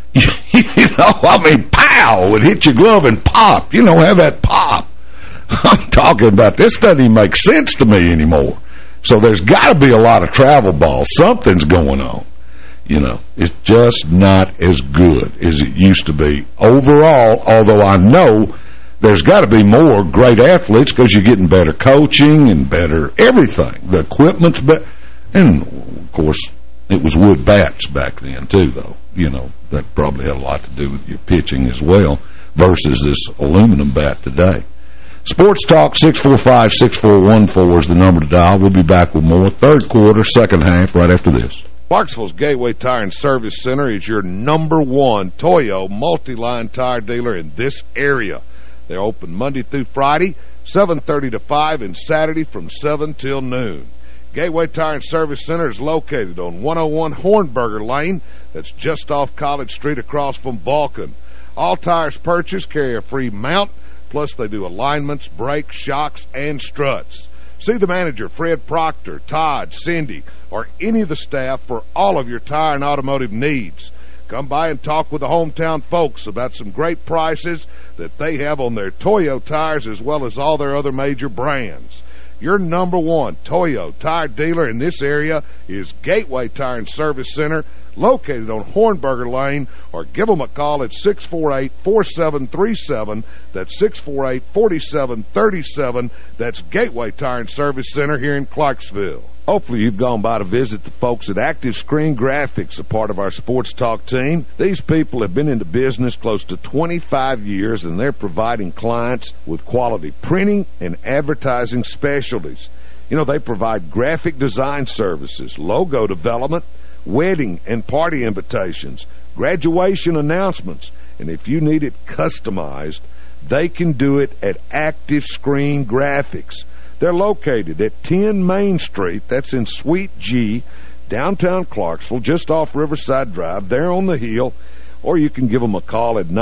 You know, I mean, pow, would hit your glove and pop. You know, have that pop. I'm talking about this doesn't even make sense to me anymore. So there's got to be a lot of travel balls. Something's going on. You know, it's just not as good as it used to be overall, although I know there's got to be more great athletes because you're getting better coaching and better everything. The equipment's better. And, of course, it was wood bats back then, too, though. You know, that probably had a lot to do with your pitching as well versus this aluminum bat today. Sports Talk, 645-6414 is the number to dial. We'll be back with more. Third quarter, second half, right after this. Clarksville's Gateway Tire and Service Center is your number 1 Toyo multi-line tire dealer in this area. They're open Monday through Friday, 7:30 to 5, and Saturday from 7 till noon. Gateway Tire and Service Center is located on 101 Hornberger Lane. That's just off College Street across from Vulcan. All tires purchased carry a free mount, plus they do alignments, brakes, shocks, and struts. See the manager, Fred Proctor, Todd, Cindy, or any of the staff for all of your tire and automotive needs. Come by and talk with the hometown folks about some great prices that they have on their Toyo tires as well as all their other major brands. Your number 1 Toyo tire dealer in this area is Gateway Tire and Service Center, located on Hornberger Lane, or give them a call at 648-4737. That's 648-4737. That's Gateway Tire and Service Center here in Clarksville. Hopefully you've gone by to visit the folks at Active Screen Graphics, a part of our Sports Talk team. These people have been into business close to 25 years, and they're providing clients with quality printing and advertising specialties. You know, they provide graphic design services, logo development, wedding and party invitations, graduation announcements, and if you need it customized, they can do it at Active Screen Graphics. They're located at 10 Main Street, that's in Suite G, downtown Clarksville, just off Riverside Drive, there on the hill, or you can give them a call at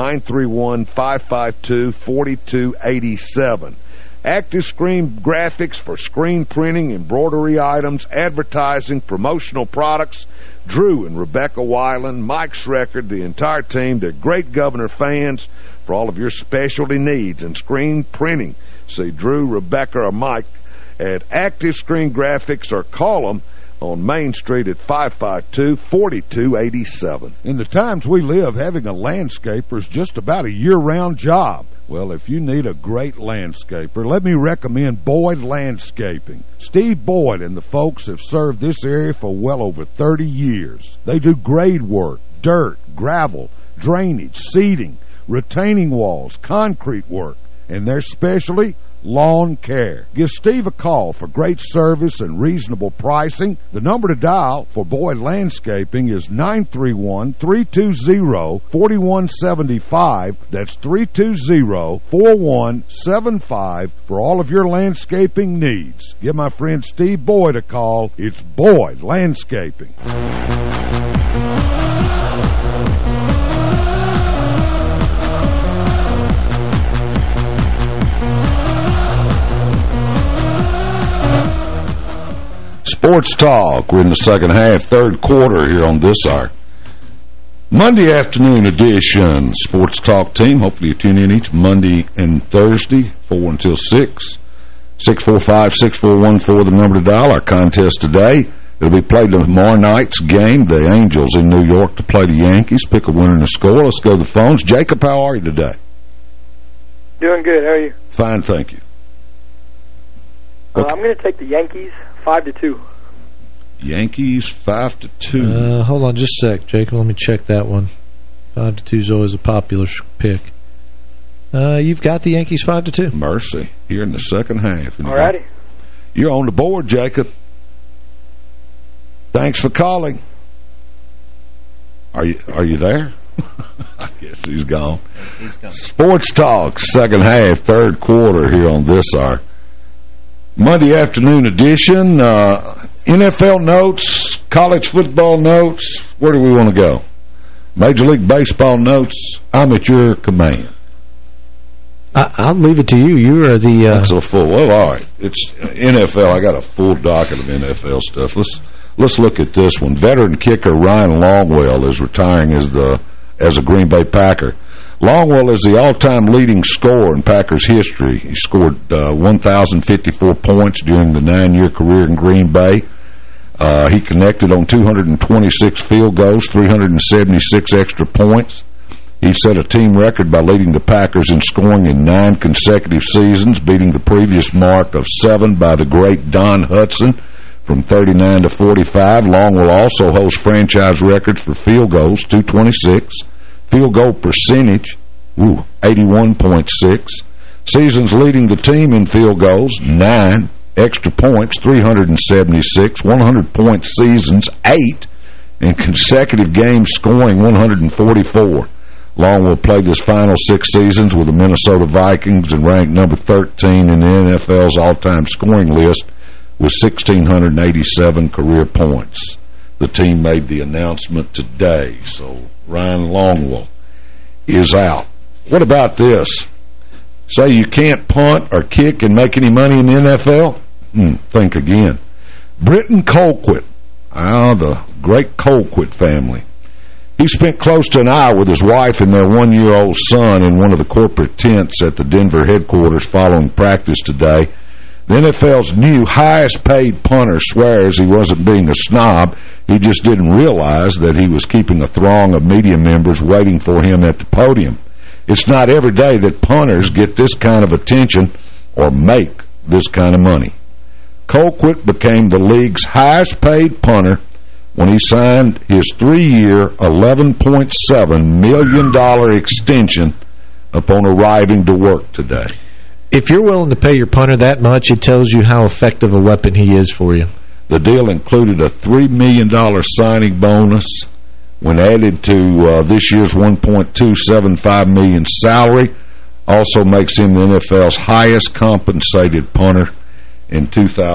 931-552-4287. Active Screen Graphics for screen printing, embroidery items, advertising, promotional products. Drew and Rebecca Weiland, Mike Schreckard, the entire team, they're great Governor fans for all of your specialty needs and screen printing. See Drew, Rebecca, or Mike at Active Screen Graphics, or call them on Main Street at 552-4287. In the times we live, having a landscaper is just about a year-round job. Well, if you need a great landscaper, let me recommend Boyd Landscaping. Steve Boyd and the folks have served this area for well over 30 years. They do grade work, dirt, gravel, drainage, seeding, retaining walls, concrete work, and their specialty, lawn care. Give Steve a call for great service and reasonable pricing. The number to dial for Boyd Landscaping is 931-320-4175. That's 320-4175 for all of your landscaping needs. Give my friend Steve Boyd a call. It's Boyd Landscaping. Sports Talk. We're in the second half, third quarter here on this hour. Monday afternoon edition, Sports Talk team. Hopefully you tune in each Monday and Thursday, 4 until 6. 645-6414, the number to dial. Our contest today, it'll be played tomorrow night's game. The Angels in New York to play the Yankees. Pick a winner and a score. Let's go to the phones. Jacob, how are you today? Doing good. How are you? Fine, thank you. I'm going to take the Yankees 5-2. Yankees 5-2. Hold on just a sec, Jacob. Let me check that one. 5-2 is always a popular pick. You've got the Yankees 5-2. Mercy. Here in the second half. All righty. You're on the board, Jacob. Thanks for calling. Are you there? I guess he's gone. He's gone. Sports Talk, second half, third quarter here on this hour. Monday afternoon edition. NFL notes, college football notes. Where do we want to go? Major League Baseball notes. I'm at your command. I'll leave it to you. You are the... That's a full... Well, all right. It's NFL. I got a full docket of NFL stuff. Let's look at this one. Veteran kicker Ryan Longwell is retiring as a Green Bay Packer. Longwell is the all-time leading scorer in Packers history. He scored 1,054 points during the 9-year career in Green Bay. He connected on 226 field goals, 376 extra points. He set a team record by leading the Packers in scoring in 9 consecutive seasons, beating the previous mark of 7 by the great Don Hudson from 39 to 45. Longwell also holds franchise records for field goals, 226. Field goal percentage, 81.6. Seasons leading the team in field goals, 9. Extra points, 376. 100-point seasons, 8. And consecutive games scoring, 144. Longwell played his final 6 seasons with the Minnesota Vikings and ranked number 13 in the NFL's all-time scoring list with 1,687 career points. The team made the announcement today, so Ryan Longwell is out. What about this? Say you can't punt or kick and make any money in the NFL? Think again. Britton Colquitt, the great Colquitt family. He spent close to an hour with his wife and their 1-year-old son in one of the corporate tents at the Denver headquarters following practice today. The NFL's new highest-paid punter swears he wasn't being a snob. He just didn't realize that he was keeping a throng of media members waiting for him at the podium. It's not every day that punters get this kind of attention or make this kind of money. Colquitt became the league's highest-paid punter when he signed his 3-year, $11.7 million extension upon arriving to work today. If you're willing to pay your punter that much, it tells you how effective a weapon he is for you. The deal included a $3 million signing bonus when added to this year's $1.275 million salary. Also makes him the NFL's highest compensated punter in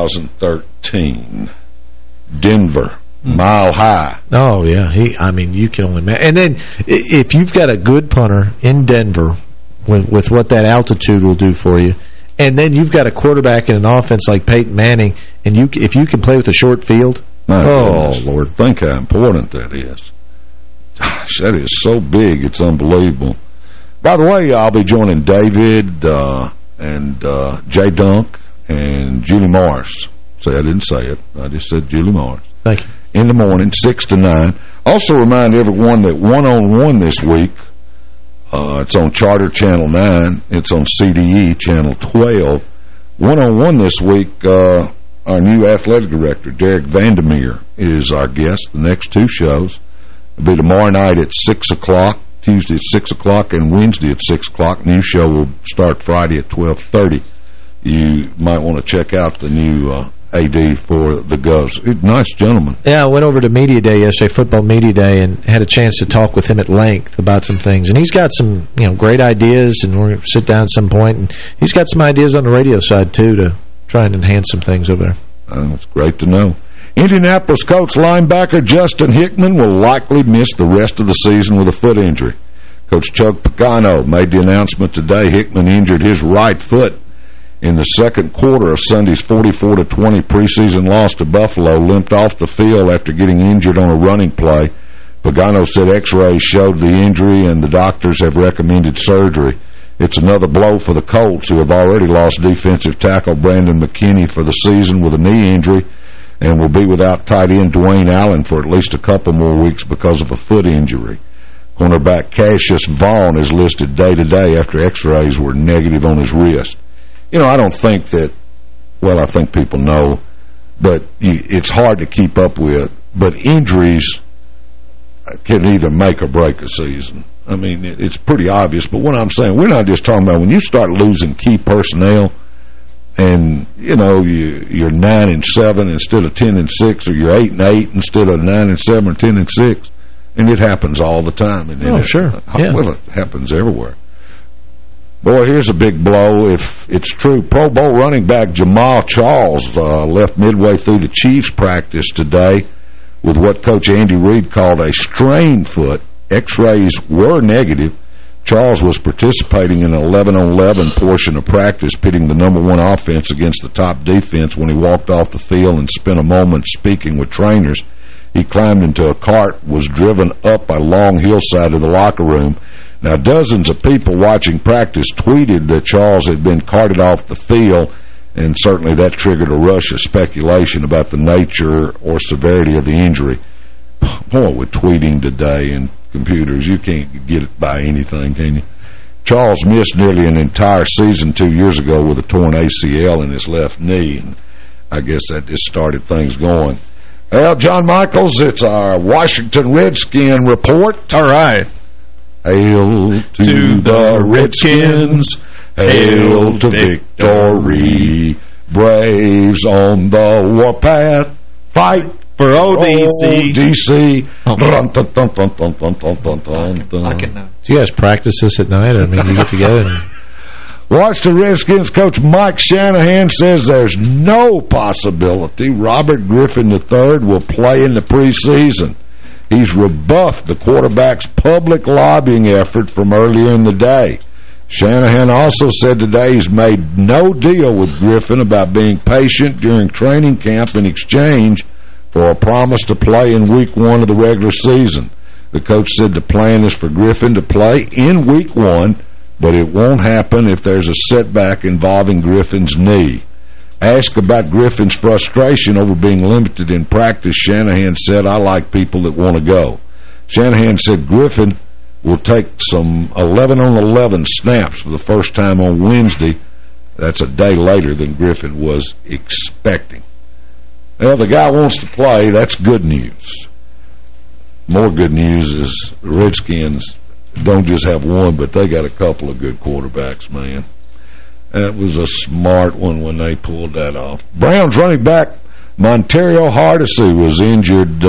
2013. Denver, mile high. Oh, yeah. You can only imagine. And then if you've got a good punter in Denver with what that altitude will do for you, and then you've got a quarterback in an offense like Peyton Manning, and if you can play with a short field, Lord, think how important that is. Gosh, that is so big, it's unbelievable. By the way, I'll be joining David and Jay Dunk and Julie Morris. I didn't say it. I just said Julie Morris. Thank you. In the morning, 6 to 9. Also remind everyone that one-on-one this week, it's on Charter Channel 9. It's on CDE Channel 12. One-on-one this week, our new athletic director, Derek Vandermeer, is our guest. The next 2 shows will be tomorrow night at 6 o'clock, Tuesday at 6 o'clock, and Wednesday at 6 o'clock. New show will start Friday at 12:30. You might want to check out the new AD for the Govs. Nice gentleman. Yeah, I went over to Media Day yesterday, Football Media Day, and had a chance to talk with him at length about some things. And he's got some great ideas, and we're going to sit down at some point, and he's got some ideas on the radio side, too, to try and enhance some things over there. That's great to know. Indianapolis Colts linebacker Justin Hickman will likely miss the rest of the season with a foot injury. Coach Chuck Pagano made the announcement today. Hickman injured his right foot in the second quarter of Sunday's 44-20 preseason loss to Buffalo, limped off the field after getting injured on a running play. Pagano said X-rays showed the injury and the doctors have recommended surgery. It's another blow for the Colts, who have already lost defensive tackle Brandon McKinney for the season with a knee injury and will be without tight end Dwayne Allen for at least a couple more weeks because of a foot injury. Cornerback Cassius Vaughn is listed day-to-day after X-rays were negative on his wrist. You know, I don't think that, well, I think people know, but it's hard to keep up with. But injuries can either make or break a season. I mean, it's pretty obvious. But what I'm saying, we're not just talking about when you start losing key personnel and, you know, you're 9-7 instead of 10-6, or you're 8-8 instead of 9-7 or 10-6. And it happens all the time. And sure. Yeah. Well, it happens everywhere. Boy, here's a big blow if it's true. Pro Bowl running back Jamal Charles left midway through the Chiefs practice today with what Coach Andy Reid called a strained foot. X-rays were negative. Charles was participating in an 11-on-11 portion of practice, pitting the #1 offense against the top defense when he walked off the field and spent a moment speaking with trainers. He climbed into a cart, was driven up a long hillside to the locker room. Now, dozens of people watching practice tweeted that Charles had been carted off the field, and certainly that triggered a rush of speculation about the nature or severity of the injury. Boy, with tweeting today and computers, you can't get it by anything, can you? Charles missed nearly an entire season 2 years ago with a torn ACL in his left knee, and I guess that just started things going. Well, John Michaels, it's our Washington Redskin report. All right. Hail to the Redskins, hail to victory, Braves on the warpath, fight for ODC. ODC. Do you guys practice this at night? I mean, you get together and... Washington Redskins coach Mike Shanahan says there's no possibility Robert Griffin III will play in the preseason. He's rebuffed the quarterback's public lobbying effort from earlier in the day. Shanahan also said today he's made no deal with Griffin about being patient during training camp in exchange for a promise to play in Week 1 of the regular season. The coach said the plan is for Griffin to play in Week 1, but it won't happen if there's a setback involving Griffin's knee. Asked about Griffin's frustration over being limited in practice, Shanahan said, I like people that want to go. Shanahan said Griffin will take some 11-on-11 snaps for the first time on Wednesday. That's a day later than Griffin was expecting. Well, the guy wants to play. That's good news. More good news is the Redskins don't just have one, but they got a couple of good quarterbacks, man. That was a smart one when they pulled that off. Browns running back Montario Hardesty was injured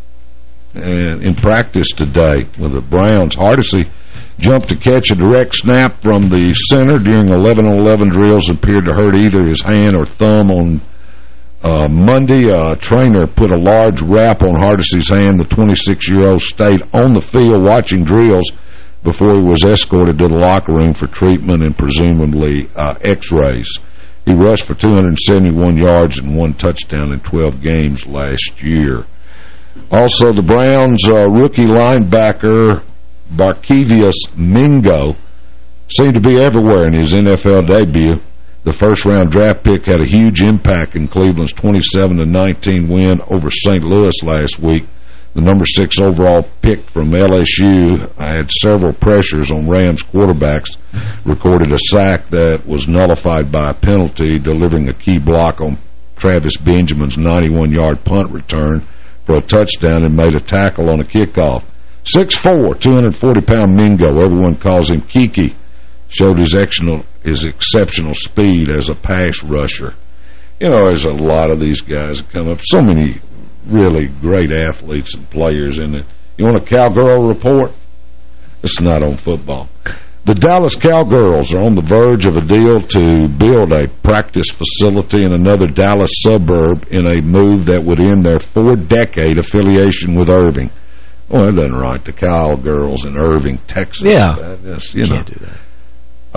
in practice today with the Browns. Hardesty jumped to catch a direct snap from the center during 11-on-11 drills and appeared to hurt either his hand or thumb on Monday. A trainer put a large wrap on Hardesty's hand. The 26-year-old stayed on the field watching drills before he was escorted to the locker room for treatment and presumably X-rays. He rushed for 271 yards and 1 touchdown in 12 games last year. Also, the Browns' rookie linebacker Barkevius Mingo seemed to be everywhere in his NFL debut. The first-round draft pick had a huge impact in Cleveland's 27-19 win over St. Louis last week. The number 6 overall pick from LSU had several pressures on Rams quarterbacks, recorded a sack that was nullified by a penalty, delivering a key block on Travis Benjamin's 91-yard punt return for a touchdown, and made a tackle on a kickoff. 6'4", 240-pound Mingo, everyone calls him Kiki, showed his exceptional speed as a pass rusher. You know, there's a lot of these guys that come up. So many really great athletes and players in it. You want a Cowgirl report? It's not on football. The Dallas Cowgirls are on the verge of a deal to build a practice facility in another Dallas suburb in a move that would end their 4-decade affiliation with Irving. Well, that doesn't right. The Cowgirls in Irving, Texas. Yeah. You can't do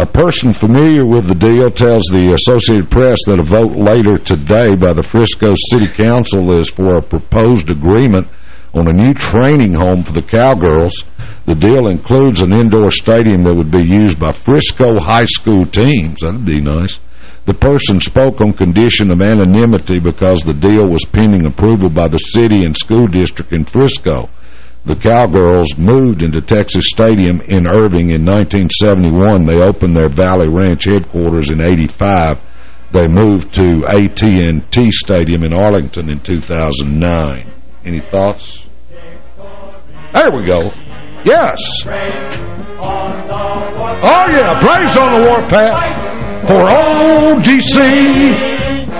A person familiar with the deal tells the Associated Press that a vote later today by the Frisco City Council is for a proposed agreement on a new training home for the Cowgirls. The deal includes an indoor stadium that would be used by Frisco high school teams. That'd be nice. The person spoke on condition of anonymity because the deal was pending approval by the city and school district in Frisco. The Cowgirls moved into Texas Stadium in Irving in 1971. They opened their Valley Ranch headquarters in 85. They moved to AT&T Stadium in Arlington in 2009. Any thoughts? There we go. Yes. Oh, yeah. Praise on the warpath for old DC.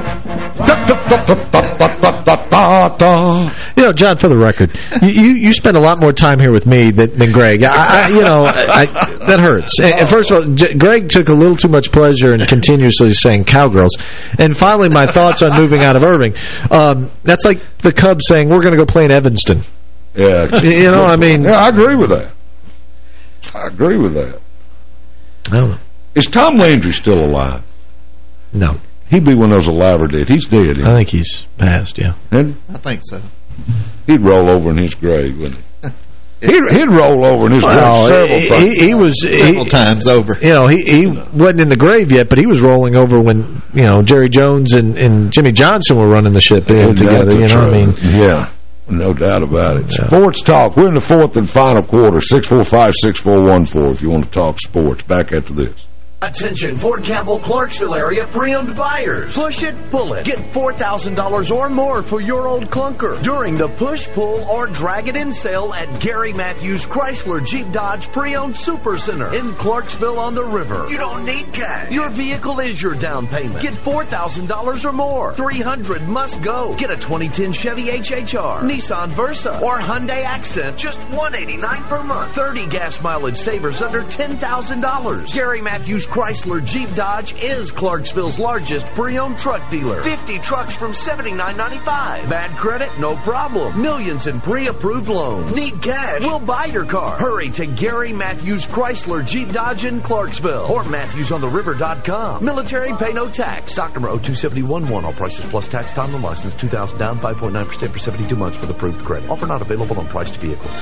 You know, John, for the record, you spend a lot more time here with me than Greg. That hurts. And first of all, Greg took a little too much pleasure in continuously saying Cowgirls. And finally, my thoughts on moving out of Irving. That's like the Cubs saying, we're going to go play in Evanston. Yeah. You know, I mean... Yeah, I agree with that. I agree with that. I don't know. Is Tom Landry still alive? No. He'd be one of those alive or dead. He's dead. I think he's passed, yeah. And I think so. He'd roll over in his grave, wouldn't he? He'd roll over in his grave several times over. You know, he wasn't in the grave yet, but he was rolling over when, you know, Jerry Jones and Jimmy Johnson were running the ship together, you know what I mean? Yeah. No doubt about it. Yeah. Sports Talk. We're in the fourth and final quarter. 645-6414 if you want to talk sports. Back after this. Attention, Fort Campbell, Clarksville area pre-owned buyers. Push it, pull it. Get $4,000 or more for your old clunker during the push, pull, or drag it in sale at Gary Matthews Chrysler Jeep Dodge Pre-Owned Super Center in Clarksville on the River. You don't need cash. Your vehicle is your down payment. Get $4,000 or more. $300 must go. Get a 2010 Chevy HHR, Nissan Versa, or Hyundai Accent. Just $189 per month. 30 gas mileage savers under $10,000. Gary Matthews Chrysler Jeep Dodge is Clarksville's largest pre-owned truck dealer. 50 trucks from $79.95. Bad credit? No problem. Millions in pre-approved loans. Need cash? We'll buy your car. Hurry to Gary Matthews Chrysler Jeep Dodge in Clarksville or MatthewsOnTheRiver.com. Military pay no tax. Stock number 02711. All prices plus tax. Time and license. $2,000 down. 5.9% for 72 months with approved credit. Offer not available on priced vehicles.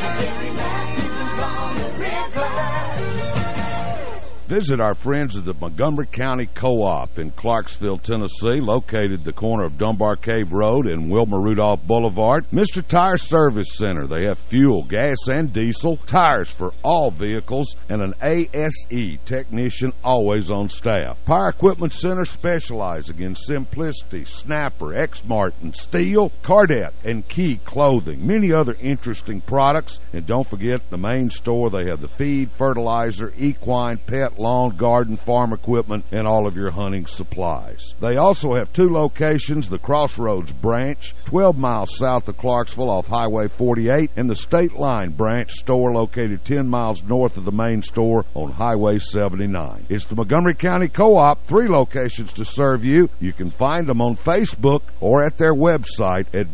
Visit our friends at the Montgomery County Co-op in Clarksville, Tennessee, located at the corner of Dunbar Cave Road and Wilma Rudolph Boulevard. Mr. Tire Service Center. They have fuel, gas, and diesel, tires for all vehicles, and an ASE technician always on staff. Power Equipment Center specializing in Simplicity, Snapper, X-Martin, Steel, Cardette, and Key Clothing. Many other interesting products. And don't forget the main store. They have the feed, fertilizer, equine, pet, lawn, garden, farm equipment, and all of your hunting supplies. They also have two locations, the Crossroads branch, 12 miles south of Clarksville off Highway 48, and the State Line branch store located 10 miles north of the main store on Highway 79. It's the Montgomery County Co-op, 3 locations to serve you. You can find them on Facebook or at their website at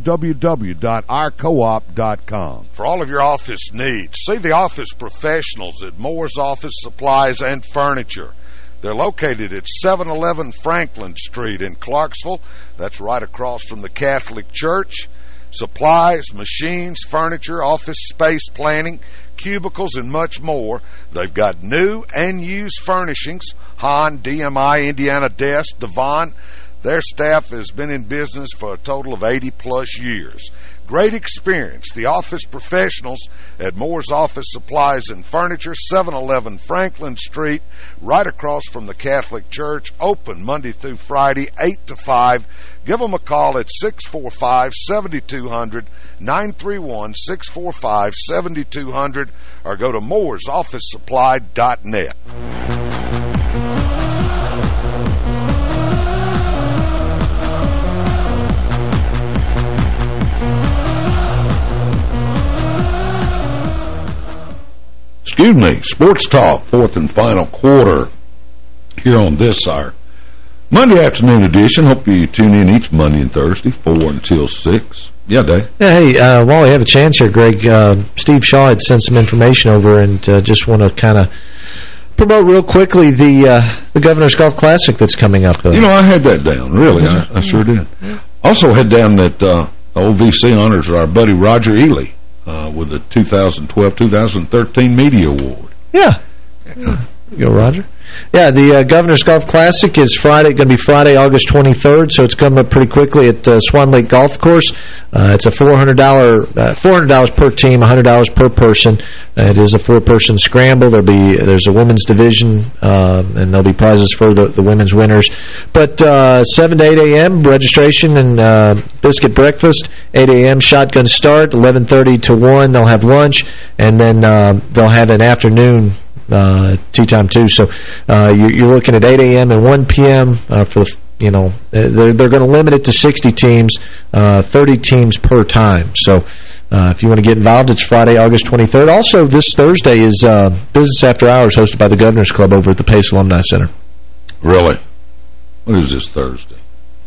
www.ourcoop.com. For all of your office needs, see the office professionals at Moore's Office Supplies and Furniture. They're located at 711 Franklin Street in Clarksville. That's right across from the Catholic Church. Supplies, machines, furniture, office space planning, cubicles, and much more. They've got new and used furnishings. Hahn, DMI, Indiana Desk, Devon. Their staff has been in business for a total of 80-plus years. Great experience. The office professionals at Moore's Office Supplies and Furniture, 711 Franklin Street, right across from the Catholic Church, open Monday through Friday, 8 to 5. Give them a call at 645-7200, 931-645-7200, or go to mooresofficesupply.net. Excuse me, Sports Talk, fourth and final quarter here on this, our Monday afternoon edition. Hope you tune in each Monday and Thursday, 4 until 6. Yeah, Dave. Yeah, hey, while we have a chance here, Greg, Steve Shaw had sent some information over and just want to kind of promote real quickly the Governor's Golf Classic that's coming up. You know, I had that down. Really, I sure did. Also had down that OVC honors our buddy Roger Ely with the 2012-2013 Media Award. Yeah. Go, Roger. Yeah, the Governor's Golf Classic is Friday. Going to be Friday, August 23rd, so it's coming up pretty quickly at Swan Lake Golf Course. It's a $400 per team, $100 per person. It is a 4-person scramble. There's a women's division, and there'll be prizes for the women's winners. But 7 to 8 a.m. registration and biscuit breakfast. 8 a.m. shotgun start. 11:30 to 1 they'll have lunch, and then they'll have an afternoon tea time too. So you're looking at 8 a.m. and 1 p.m. For the, they're going to limit it to 60 teams, 30 teams per time. So if you want to get involved, it's Friday, August 23rd. Also, this Thursday is Business After Hours, hosted by the Governor's Club over at the Pace Alumni Center. Really? What is this Thursday?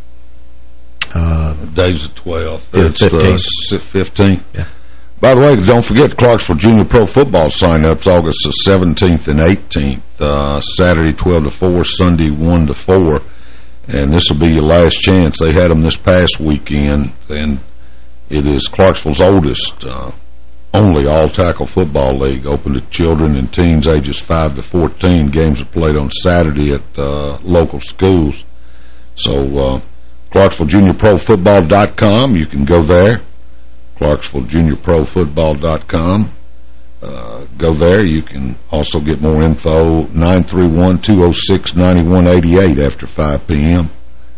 Day's the 12th. It's 15th. 15th. Yeah. By the way, don't forget Clarksville Junior Pro Football sign-ups August the 17th and 18th, Saturday 12 to 4, Sunday 1 to 4, and this will be your last chance. They had them this past weekend, and it is Clarksville's oldest, only all-tackle football league, open to children and teens ages 5 to 14. Games are played on Saturday at local schools. So ClarksvilleJuniorProFootball.com, you can go there. ClarksvilleJuniorProFootball.com. Go there. You can also get more info, 931-206-9188 after 5 p.m.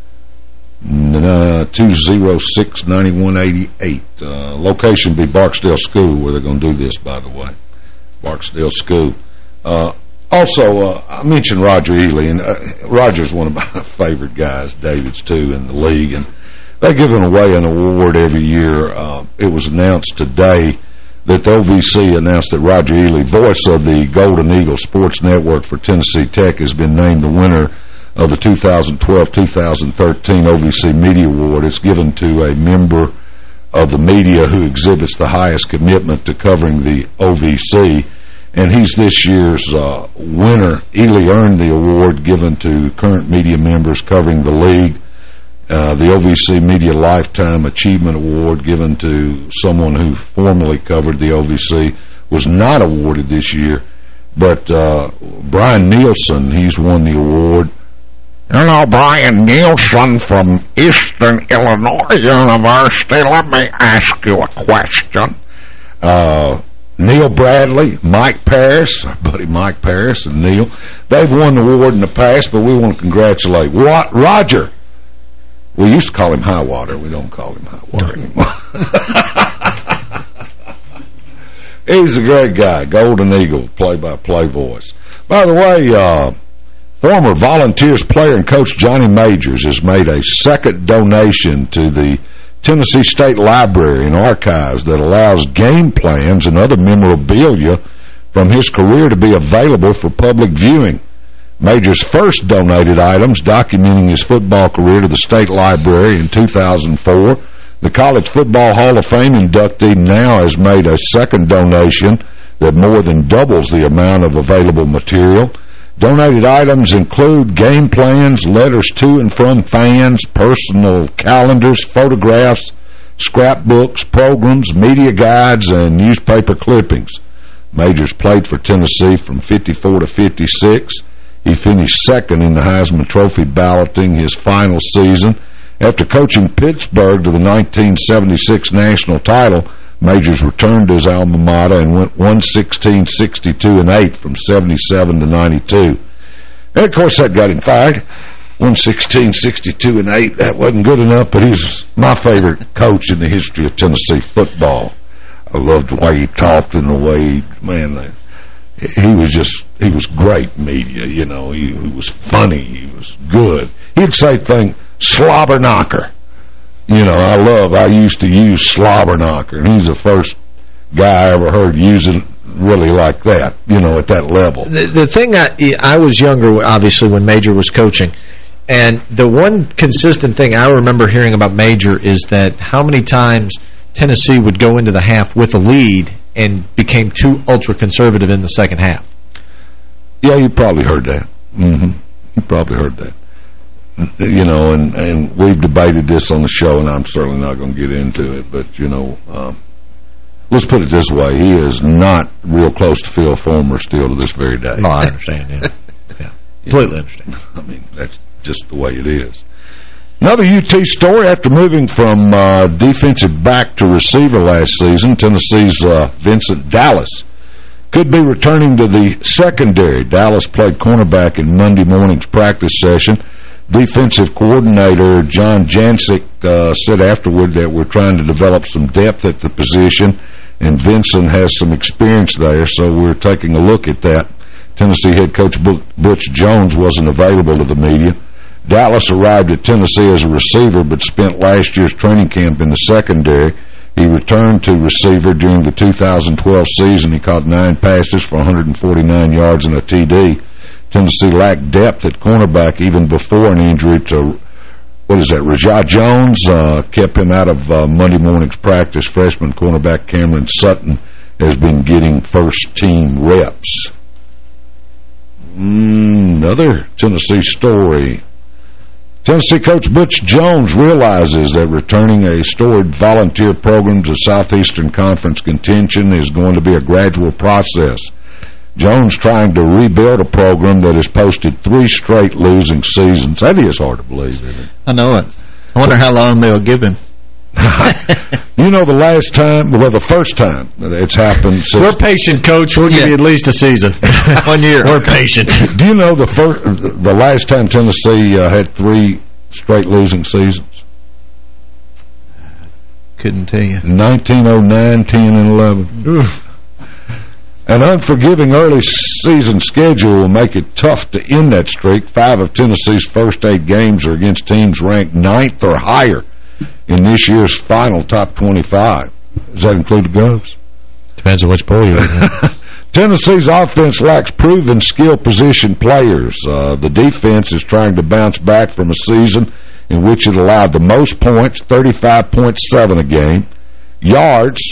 206-9188. Location be Barksdale School, where they're going to do this, by the way. Barksdale School. Also, I mentioned Roger Ely, and Roger's one of my favorite guys, David's too, in the league, and they're giving away an award every year. It was announced today that the OVC announced that Roger Ely, voice of the Golden Eagle Sports Network for Tennessee Tech, has been named the winner of the 2012-2013 OVC Media Award. It's given to a member of the media who exhibits the highest commitment to covering the OVC, and he's this year's winner. Ely earned the award given to current media members covering the league. The OVC Media Lifetime Achievement Award given to someone who formerly covered the OVC was not awarded this year, but Brian Nielsen, he's won the award. Hello, Brian Nielsen from Eastern Illinois University. Let me ask you a question. Neil Bradley, Mike Paris, our buddy Mike Paris and Neil, they've won the award in the past, but we want to congratulate Roger. We used to call him Highwater. We don't call him Highwater anymore. He's a great guy. Golden Eagle, play-by-play voice. By the way, former Volunteers player and coach Johnny Majors has made a second donation to the Tennessee State Library and Archives that allows game plans and other memorabilia from his career to be available for public viewing. Majors first donated items documenting his football career to the State Library in 2004. The College Football Hall of Fame inductee now has made a second donation that more than doubles the amount of available material. Donated items include game plans, letters to and from fans, personal calendars, photographs, scrapbooks, programs, media guides, and newspaper clippings. Majors played for Tennessee from 54 to 56. He finished second in the Heisman Trophy balloting his final season. After coaching Pittsburgh to the 1976 national title, Majors returned to his alma mater and went 116, 62, and 8 from 77 to 92. And of course, that got him fired. 116, 62, and 8. That wasn't good enough, but he's my favorite coach in the history of Tennessee football. I loved the way he talked and the way, he was great media, he was funny, he was good. He'd say things, slobber knocker. I used to use slobber knocker, and he's the first guy I ever heard using really like that, at that level. The thing, I was younger, obviously, when Major was coaching, and the one consistent thing I remember hearing about Major is that how many times Tennessee would go into the half with a lead and became too ultra-conservative in the second half. Yeah, you probably heard that. You probably heard that. You know, and we've debated this on the show, and I'm certainly not going to get into it, but, you know, let's put it this way. He is not real close to Phil Fulmer still to this very day. Oh, I understand, yeah. Completely understand. I mean, that's just the way it is. Another UT story, after moving from defensive back to receiver last season, Tennessee's Vincent Dallas could be returning to the secondary. Dallas played cornerback in Monday morning's practice session. Defensive coordinator John Jancic said afterward that we're trying to develop some depth at the position, and Vincent has some experience there, so we're taking a look at that. Tennessee head coach Butch Jones wasn't available to the media. Dallas arrived at Tennessee as a receiver but spent last year's training camp in the secondary. He returned to receiver during the 2012 season. He caught 9 passes for 149 yards and a TD. Tennessee lacked depth at cornerback even before an injury to, Rajah Jones kept him out of Monday morning's practice. Freshman cornerback Cameron Sutton has been getting first-team reps. Another Tennessee story. Tennessee coach Butch Jones realizes that returning a storied volunteer program to Southeastern Conference contention is going to be a gradual process. Jones trying to rebuild a program that has posted 3 straight losing seasons. That is hard to believe, isn't it? I know it. I wonder how long they'll give him. You know, the last time, well, the first time it's happened. We're patient, Coach. We'll give you at least a season. 1 year. We're patient. Do you know the last time Tennessee had 3 straight losing seasons? Couldn't tell you. 1909, 10, and 11. Oof. An unforgiving early season schedule will make it tough to end that streak. 5 of Tennessee's first 8 games are against teams ranked 9th or higher in this year's final top 25. Does that include the Govs? Depends on which poll you're in. Tennessee's offense lacks proven skill position players. The defense is trying to bounce back from a season in which it allowed the most points, 35.7 a game, yards,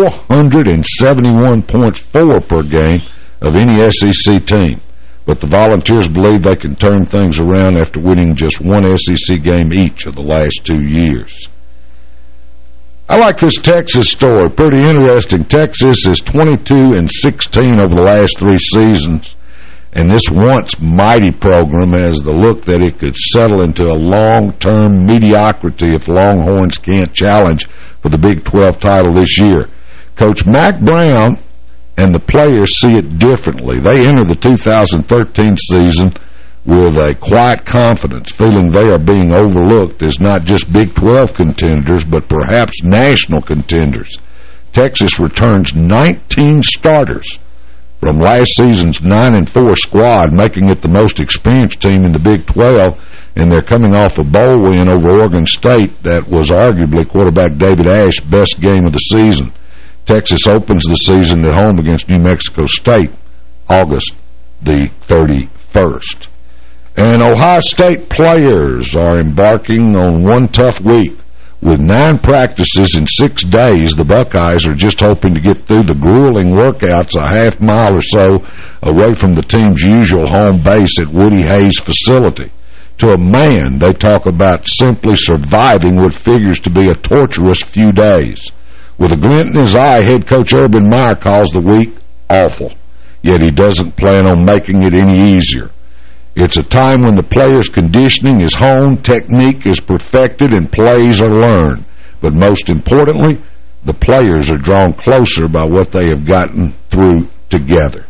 471.4 per game of any SEC team. But the Volunteers believe they can turn things around after winning just 1 SEC game each of the last 2 years. I like this Texas story. Pretty interesting. Texas is 22-16 over the last 3 seasons, and this once mighty program has the look that it could settle into a long-term mediocrity if Longhorns can't challenge for the Big 12 title this year. Coach Mack Brown and the players see it differently. They enter the 2013 season with a quiet confidence, feeling they are being overlooked as not just Big 12 contenders, but perhaps national contenders. Texas returns 19 starters from last season's 9-4 squad, making it the most experienced team in the Big 12, and they're coming off a bowl win over Oregon State that was arguably quarterback David Ash's best game of the season. Texas opens the season at home against New Mexico State, August the 31st. And Ohio State players are embarking on one tough week. With 9 practices in 6 days, the Buckeyes are just hoping to get through the grueling workouts a half mile or so away from the team's usual home base at Woody Hayes facility. To a man, they talk about simply surviving what figures to be a torturous few days. With a glint in his eye, head coach Urban Meyer calls the week awful, yet he doesn't plan on making it any easier. It's a time when the players' conditioning is honed, technique is perfected, and plays are learned. But most importantly, the players are drawn closer by what they have gotten through together.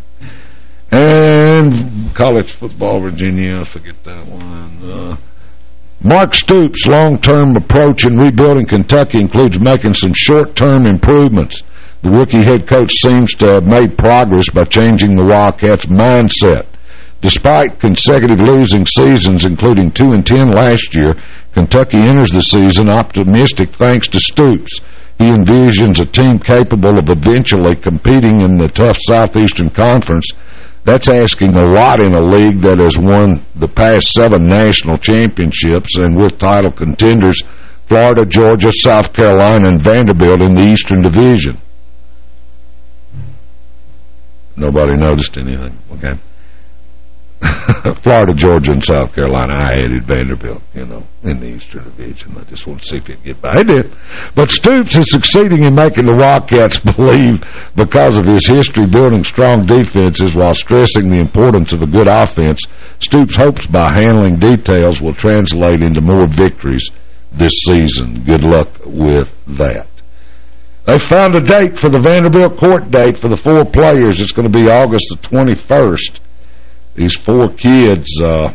And college football, Virginia, I forget that one. Mark Stoops' long-term approach in rebuilding Kentucky includes making some short-term improvements. The rookie head coach seems to have made progress by changing the Wildcats' mindset. Despite consecutive losing seasons, including 2-10 last year, Kentucky enters the season optimistic thanks to Stoops. He envisions a team capable of eventually competing in the tough Southeastern Conference. That's asking a lot in a league that has won the past 7 national championships and with title contenders Florida, Georgia, South Carolina, and Vanderbilt in the Eastern Division. Nobody noticed anything. Okay. Florida, Georgia, and South Carolina. I added Vanderbilt, in the Eastern Division. I just want to see if it'd get by. It did. But Stoops is succeeding in making the Wildcats believe because of his history building strong defenses while stressing the importance of a good offense. Stoops hopes by handling details will translate into more victories this season. Good luck with that. They found a date for the Vanderbilt court date for the 4 players. It's going to be August the 21st. These 4 kids, they're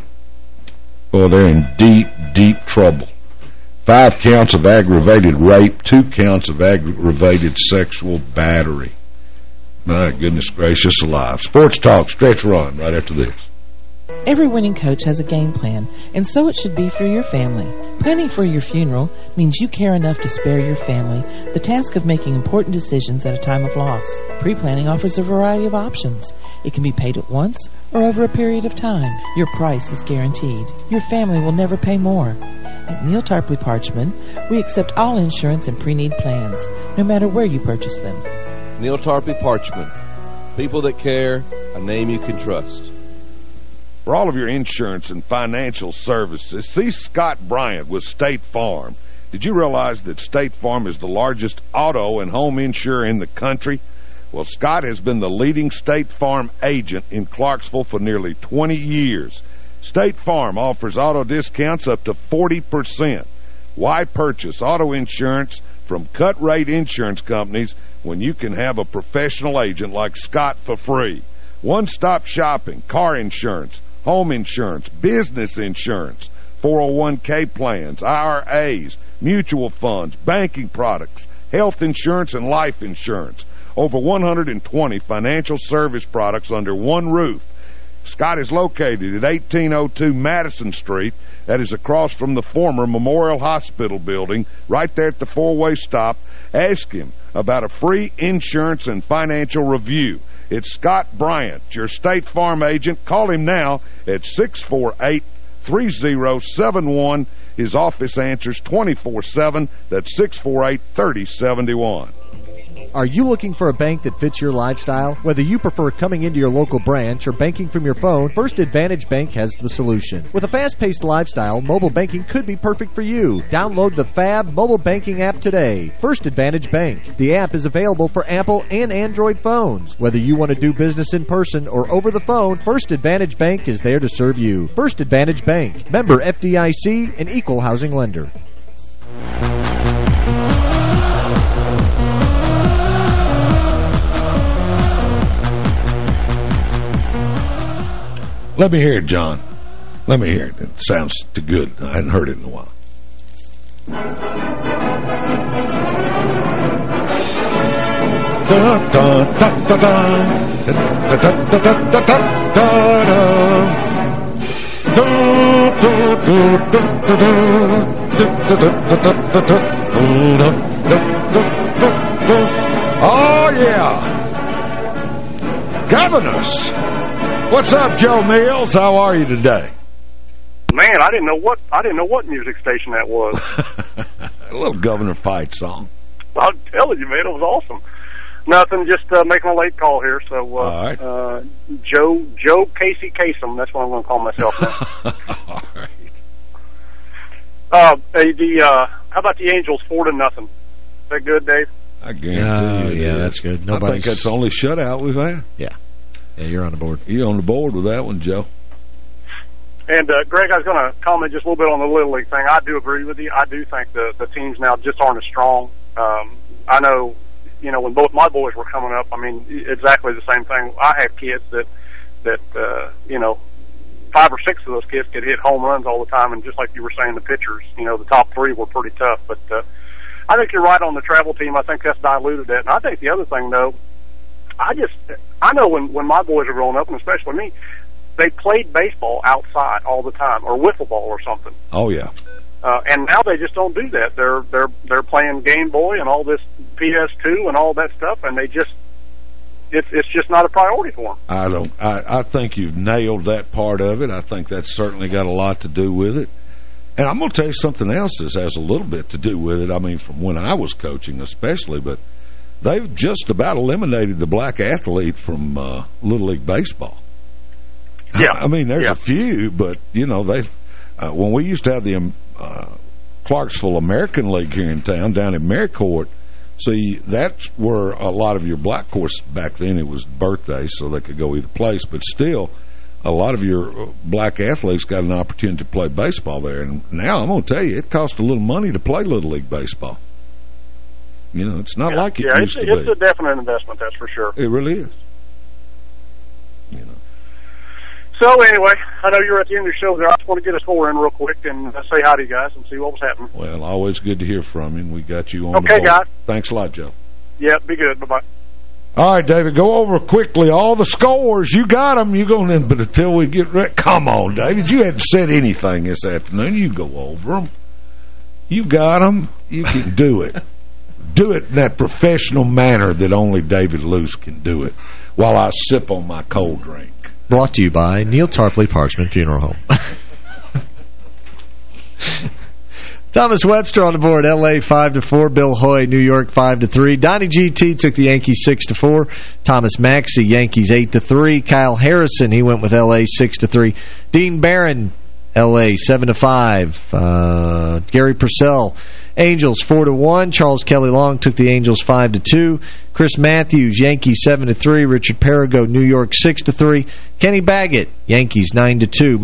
in deep, deep trouble. 5 counts of aggravated rape, 2 counts of aggravated sexual battery. My goodness gracious alive. Sports Talk, Stretch Run, right after this. Every winning coach has a game plan, and so it should be for your family. Planning for your funeral means you care enough to spare your family the task of making important decisions at a time of loss. Pre-planning offers a variety of options. It can be paid at once or over a period of time. Your price is guaranteed. Your family will never pay more. At Neal Tarpley Parchman, we accept all insurance and pre-need plans, no matter where you purchase them. Neal Tarpley Parchman. People that care, a name you can trust. For all of your insurance and financial services, see Scott Bryant with State Farm. Did you realize that State Farm is the largest auto and home insurer in the country? Well, Scott has been the leading State Farm agent in Clarksville for nearly 20 years. State Farm offers auto discounts up to 40%. Why purchase auto insurance from cut-rate insurance companies when you can have a professional agent like Scott for free? One-stop shopping, car insurance, home insurance, business insurance, 401k plans, IRAs, mutual funds, banking products, health insurance, and life insurance. Over 120 financial service products under one roof. Scott is located at 1802 Madison Street. That is across from the former Memorial Hospital building, right there at the four-way stop. Ask him about a free insurance and financial review. It's Scott Bryant, your State Farm agent. Call him now at 648-3071. His office answers 24/7. That's 648-3071. Are you looking for a bank that fits your lifestyle? Whether you prefer coming into your local branch or banking from your phone, First Advantage Bank has the solution. With a fast-paced lifestyle, mobile banking could be perfect for you. Download the Fab mobile banking app today. First Advantage Bank. The app is available for Apple and Android phones. Whether you want to do business in person or over the phone, First Advantage Bank is there to serve you. First Advantage Bank. Member FDIC, an equal housing lender. Let me hear it, John. Let me hear it. It sounds too good. I hadn't heard it in a while. Oh, yeah. Governors. What's up, Joe Mills? How are you today? Man, I didn't know what music station that was. A little Governor Fight song. I'll tell you, man, it was awesome. Nothing, just making a late call here. So, all right. Joe Casey Kasem, that's what I'm going to call myself now. All right. How about the Angels 4-0? Is that good, Dave? I guarantee you. Yeah, that's good. I think that's the only shutout we've had. Yeah. Yeah, you're on the board. You're on the board with that one, Joe. And, Greg, I was going to comment just a little bit on the Little League thing. I do agree with you. I do think the teams now just aren't as strong. I know, when both my boys were coming up, I mean, exactly the same thing. I have kids that 5 or 6 of those kids could hit home runs all the time. And just like you were saying, the pitchers, the top 3 were pretty tough. But I think you're right on the travel team. I think that's diluted that. And I think the other thing, though, I know when my boys were growing up, and especially me, they played baseball outside all the time, or wiffle ball or something. Oh yeah. And now they just don't do that. They're playing Game Boy and all this PS2 and all that stuff, and it's just not a priority for them. I think you've nailed that part of it. I think that's certainly got a lot to do with it. And I'm going to tell you something else that has a little bit to do with it. I mean, from when I was coaching especially, but they've just about eliminated the black athlete from Little League Baseball. Yeah. I mean, there's a few, but, you know, they've when we used to have the Clarksville American League here in town, down at Maricourt, see, that's where a lot of your black course back then, it was birthdays, so they could go either place, but still, a lot of your black athletes got an opportunity to play baseball there. And now, I'm going to tell you, it costs a little money to play Little League baseball. You know, it's not like it used to be. It's a definite investment, that's for sure. It really is. You know. So, anyway, I know you're at the end of your show there. I just want to get a score in real quick and say hi to you guys and see what was happening. Well, always good to hear from you. We got you on the board. Okay, guys. Thanks a lot, Joe. Yeah, be good. Bye-bye. All right, David, go over quickly all the scores. You got them. You're going in, but until we get ready. Come on, David. You hadn't said anything this afternoon. You go over them. You got them. You can do it. Do it in that professional manner that only David Luce can do it while I sip on my cold drink. Brought to you by Neil Tarpley Parchman Funeral Home. Thomas Webster on the board, L.A. 5-4. Bill Hoy, New York 5-3. Donnie G.T. took the Yankees 6-4. Thomas Maxey, Yankees 8-3. Kyle Harrison, he went with L.A. 6-3. Dean Barron, L.A. 7-5. Gary Purcell, Angels 4-1. Charles Kelly Long took the Angels 5-2. Chris Matthews, Yankees 7-3. Richard Perigo, New York 6-3. Kenny Baggett, Yankees 9-2.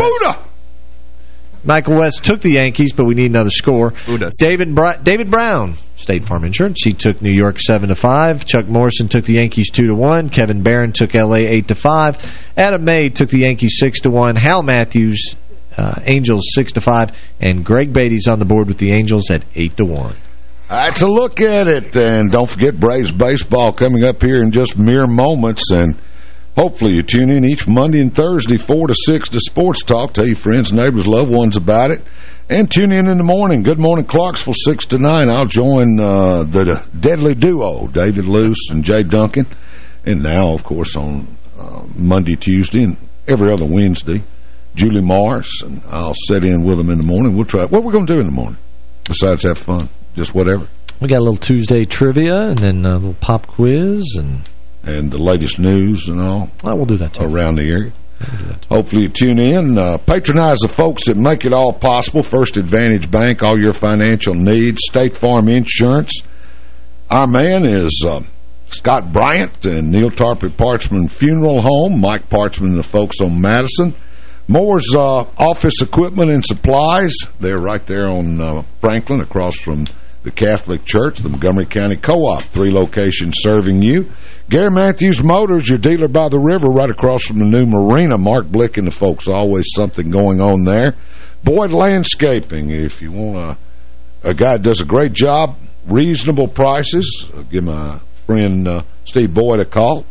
Michael West took the Yankees, but we need another score. David Brown, State Farm Insurance, he took New York 7-5. Chuck Morrison took the Yankees 2-1. Kevin Barron took L.A. 8-5. Adam May took the Yankees 6-1. Hal Matthews, Angels 6-5, and Greg Beatty's on the board with the Angels at 8-1. That's a look at it, and don't forget Braves baseball coming up here in just mere moments, and hopefully you tune in each Monday and Thursday 4 to 6 to Sports Talk. Tell your friends, neighbors, loved ones about it, and tune in the morning. Good Morning Clarksville 6 to 9. I'll join the deadly duo, David Luce and Jay Duncan, and now, of course, on Monday, Tuesday, and every other Wednesday, Julie Morris, and I'll sit in with them in the morning. We'll try. What we're going to do in the morning besides have fun? Just whatever. We got a little Tuesday trivia and then a little pop quiz and the latest news and all. Well, we'll do that too. Around the area. Hopefully you tune in. Patronize the folks that make it all possible. First Advantage Bank, all your financial needs. State Farm Insurance. Our man is Scott Bryant and Neil Tarpley Parchman Funeral Home. Mike Parchman and the folks on Madison. Moore's Office Equipment and Supplies. They're right there on Franklin, across from the Catholic Church, the Montgomery County Co-op, 3 locations serving you. Gary Matthews Motors, your dealer by the river, right across from the new marina. Mark Blick and the folks, always something going on there. Boyd Landscaping, if you want a guy that does a great job, reasonable prices, give my friend Steve Boyd a call,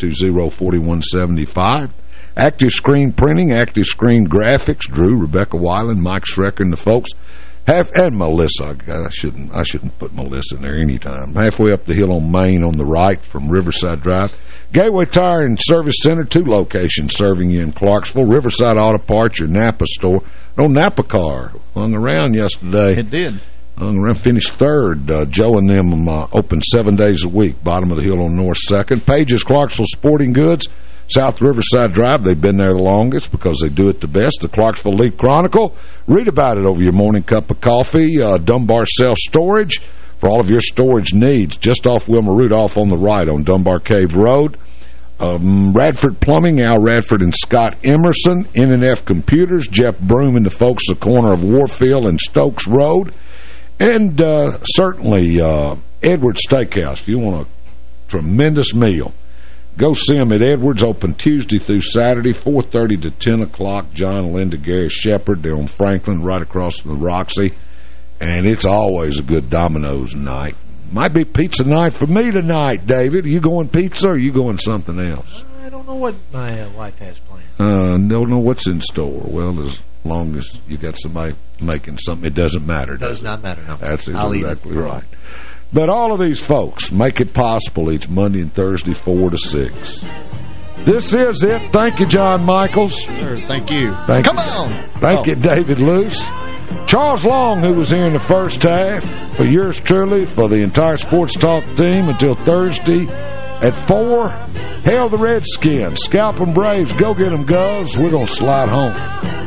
320-4175. Active Screen Printing, Active Screen Graphics, Drew, Rebecca Weiland, Mike Schrecker, and the folks. And Melissa. I shouldn't put Melissa in there anytime. Halfway up the hill on Main on the right from Riverside Drive. Gateway Tire and Service Center, 2 locations serving you in Clarksville. Riverside Auto Parts, your Napa store. No Napa car hung around yesterday. It did. Hung around, finished 3rd. Joe and them open 7 days a week. Bottom of the hill on North 2nd. Pages Clarksville Sporting Goods. South Riverside Drive, they've been there the longest because they do it the best. The Clarksville Leaf Chronicle. Read about it over your morning cup of coffee. Dunbar Self-Storage for all of your storage needs. Just off Wilma Rudolph on the right on Dunbar Cave Road. Radford Plumbing, Al Radford and Scott Emerson. N&F Computers, Jeff Broom and the folks at the corner of Warfield and Stokes Road. And certainly Edwards Steakhouse. If you want a tremendous meal, go see them at Edwards, open Tuesday through Saturday, 4:30 to 10 o'clock. John, Linda, Gary Shepard, they're on Franklin, right across from the Roxy. And it's always a good Domino's night. Might be pizza night for me tonight, David. Are you going pizza or are you going something else? I don't know what my wife has planned. Don't know what's in store. Well, as long as you got somebody making something, it doesn't matter. It does not matter, no. That's exactly right. But all of these folks make it possible each Monday and Thursday, 4 to 6. This is it. Thank you, John Michaels. Sir, thank you. Come on. Thank you, David Luce. Charles Long, who was here in the first half. For yours truly, for the entire Sports Talk team, until Thursday at 4. Hail the Redskins. Scalp 'em Braves. Go get 'em, Govs. We're going to slide home.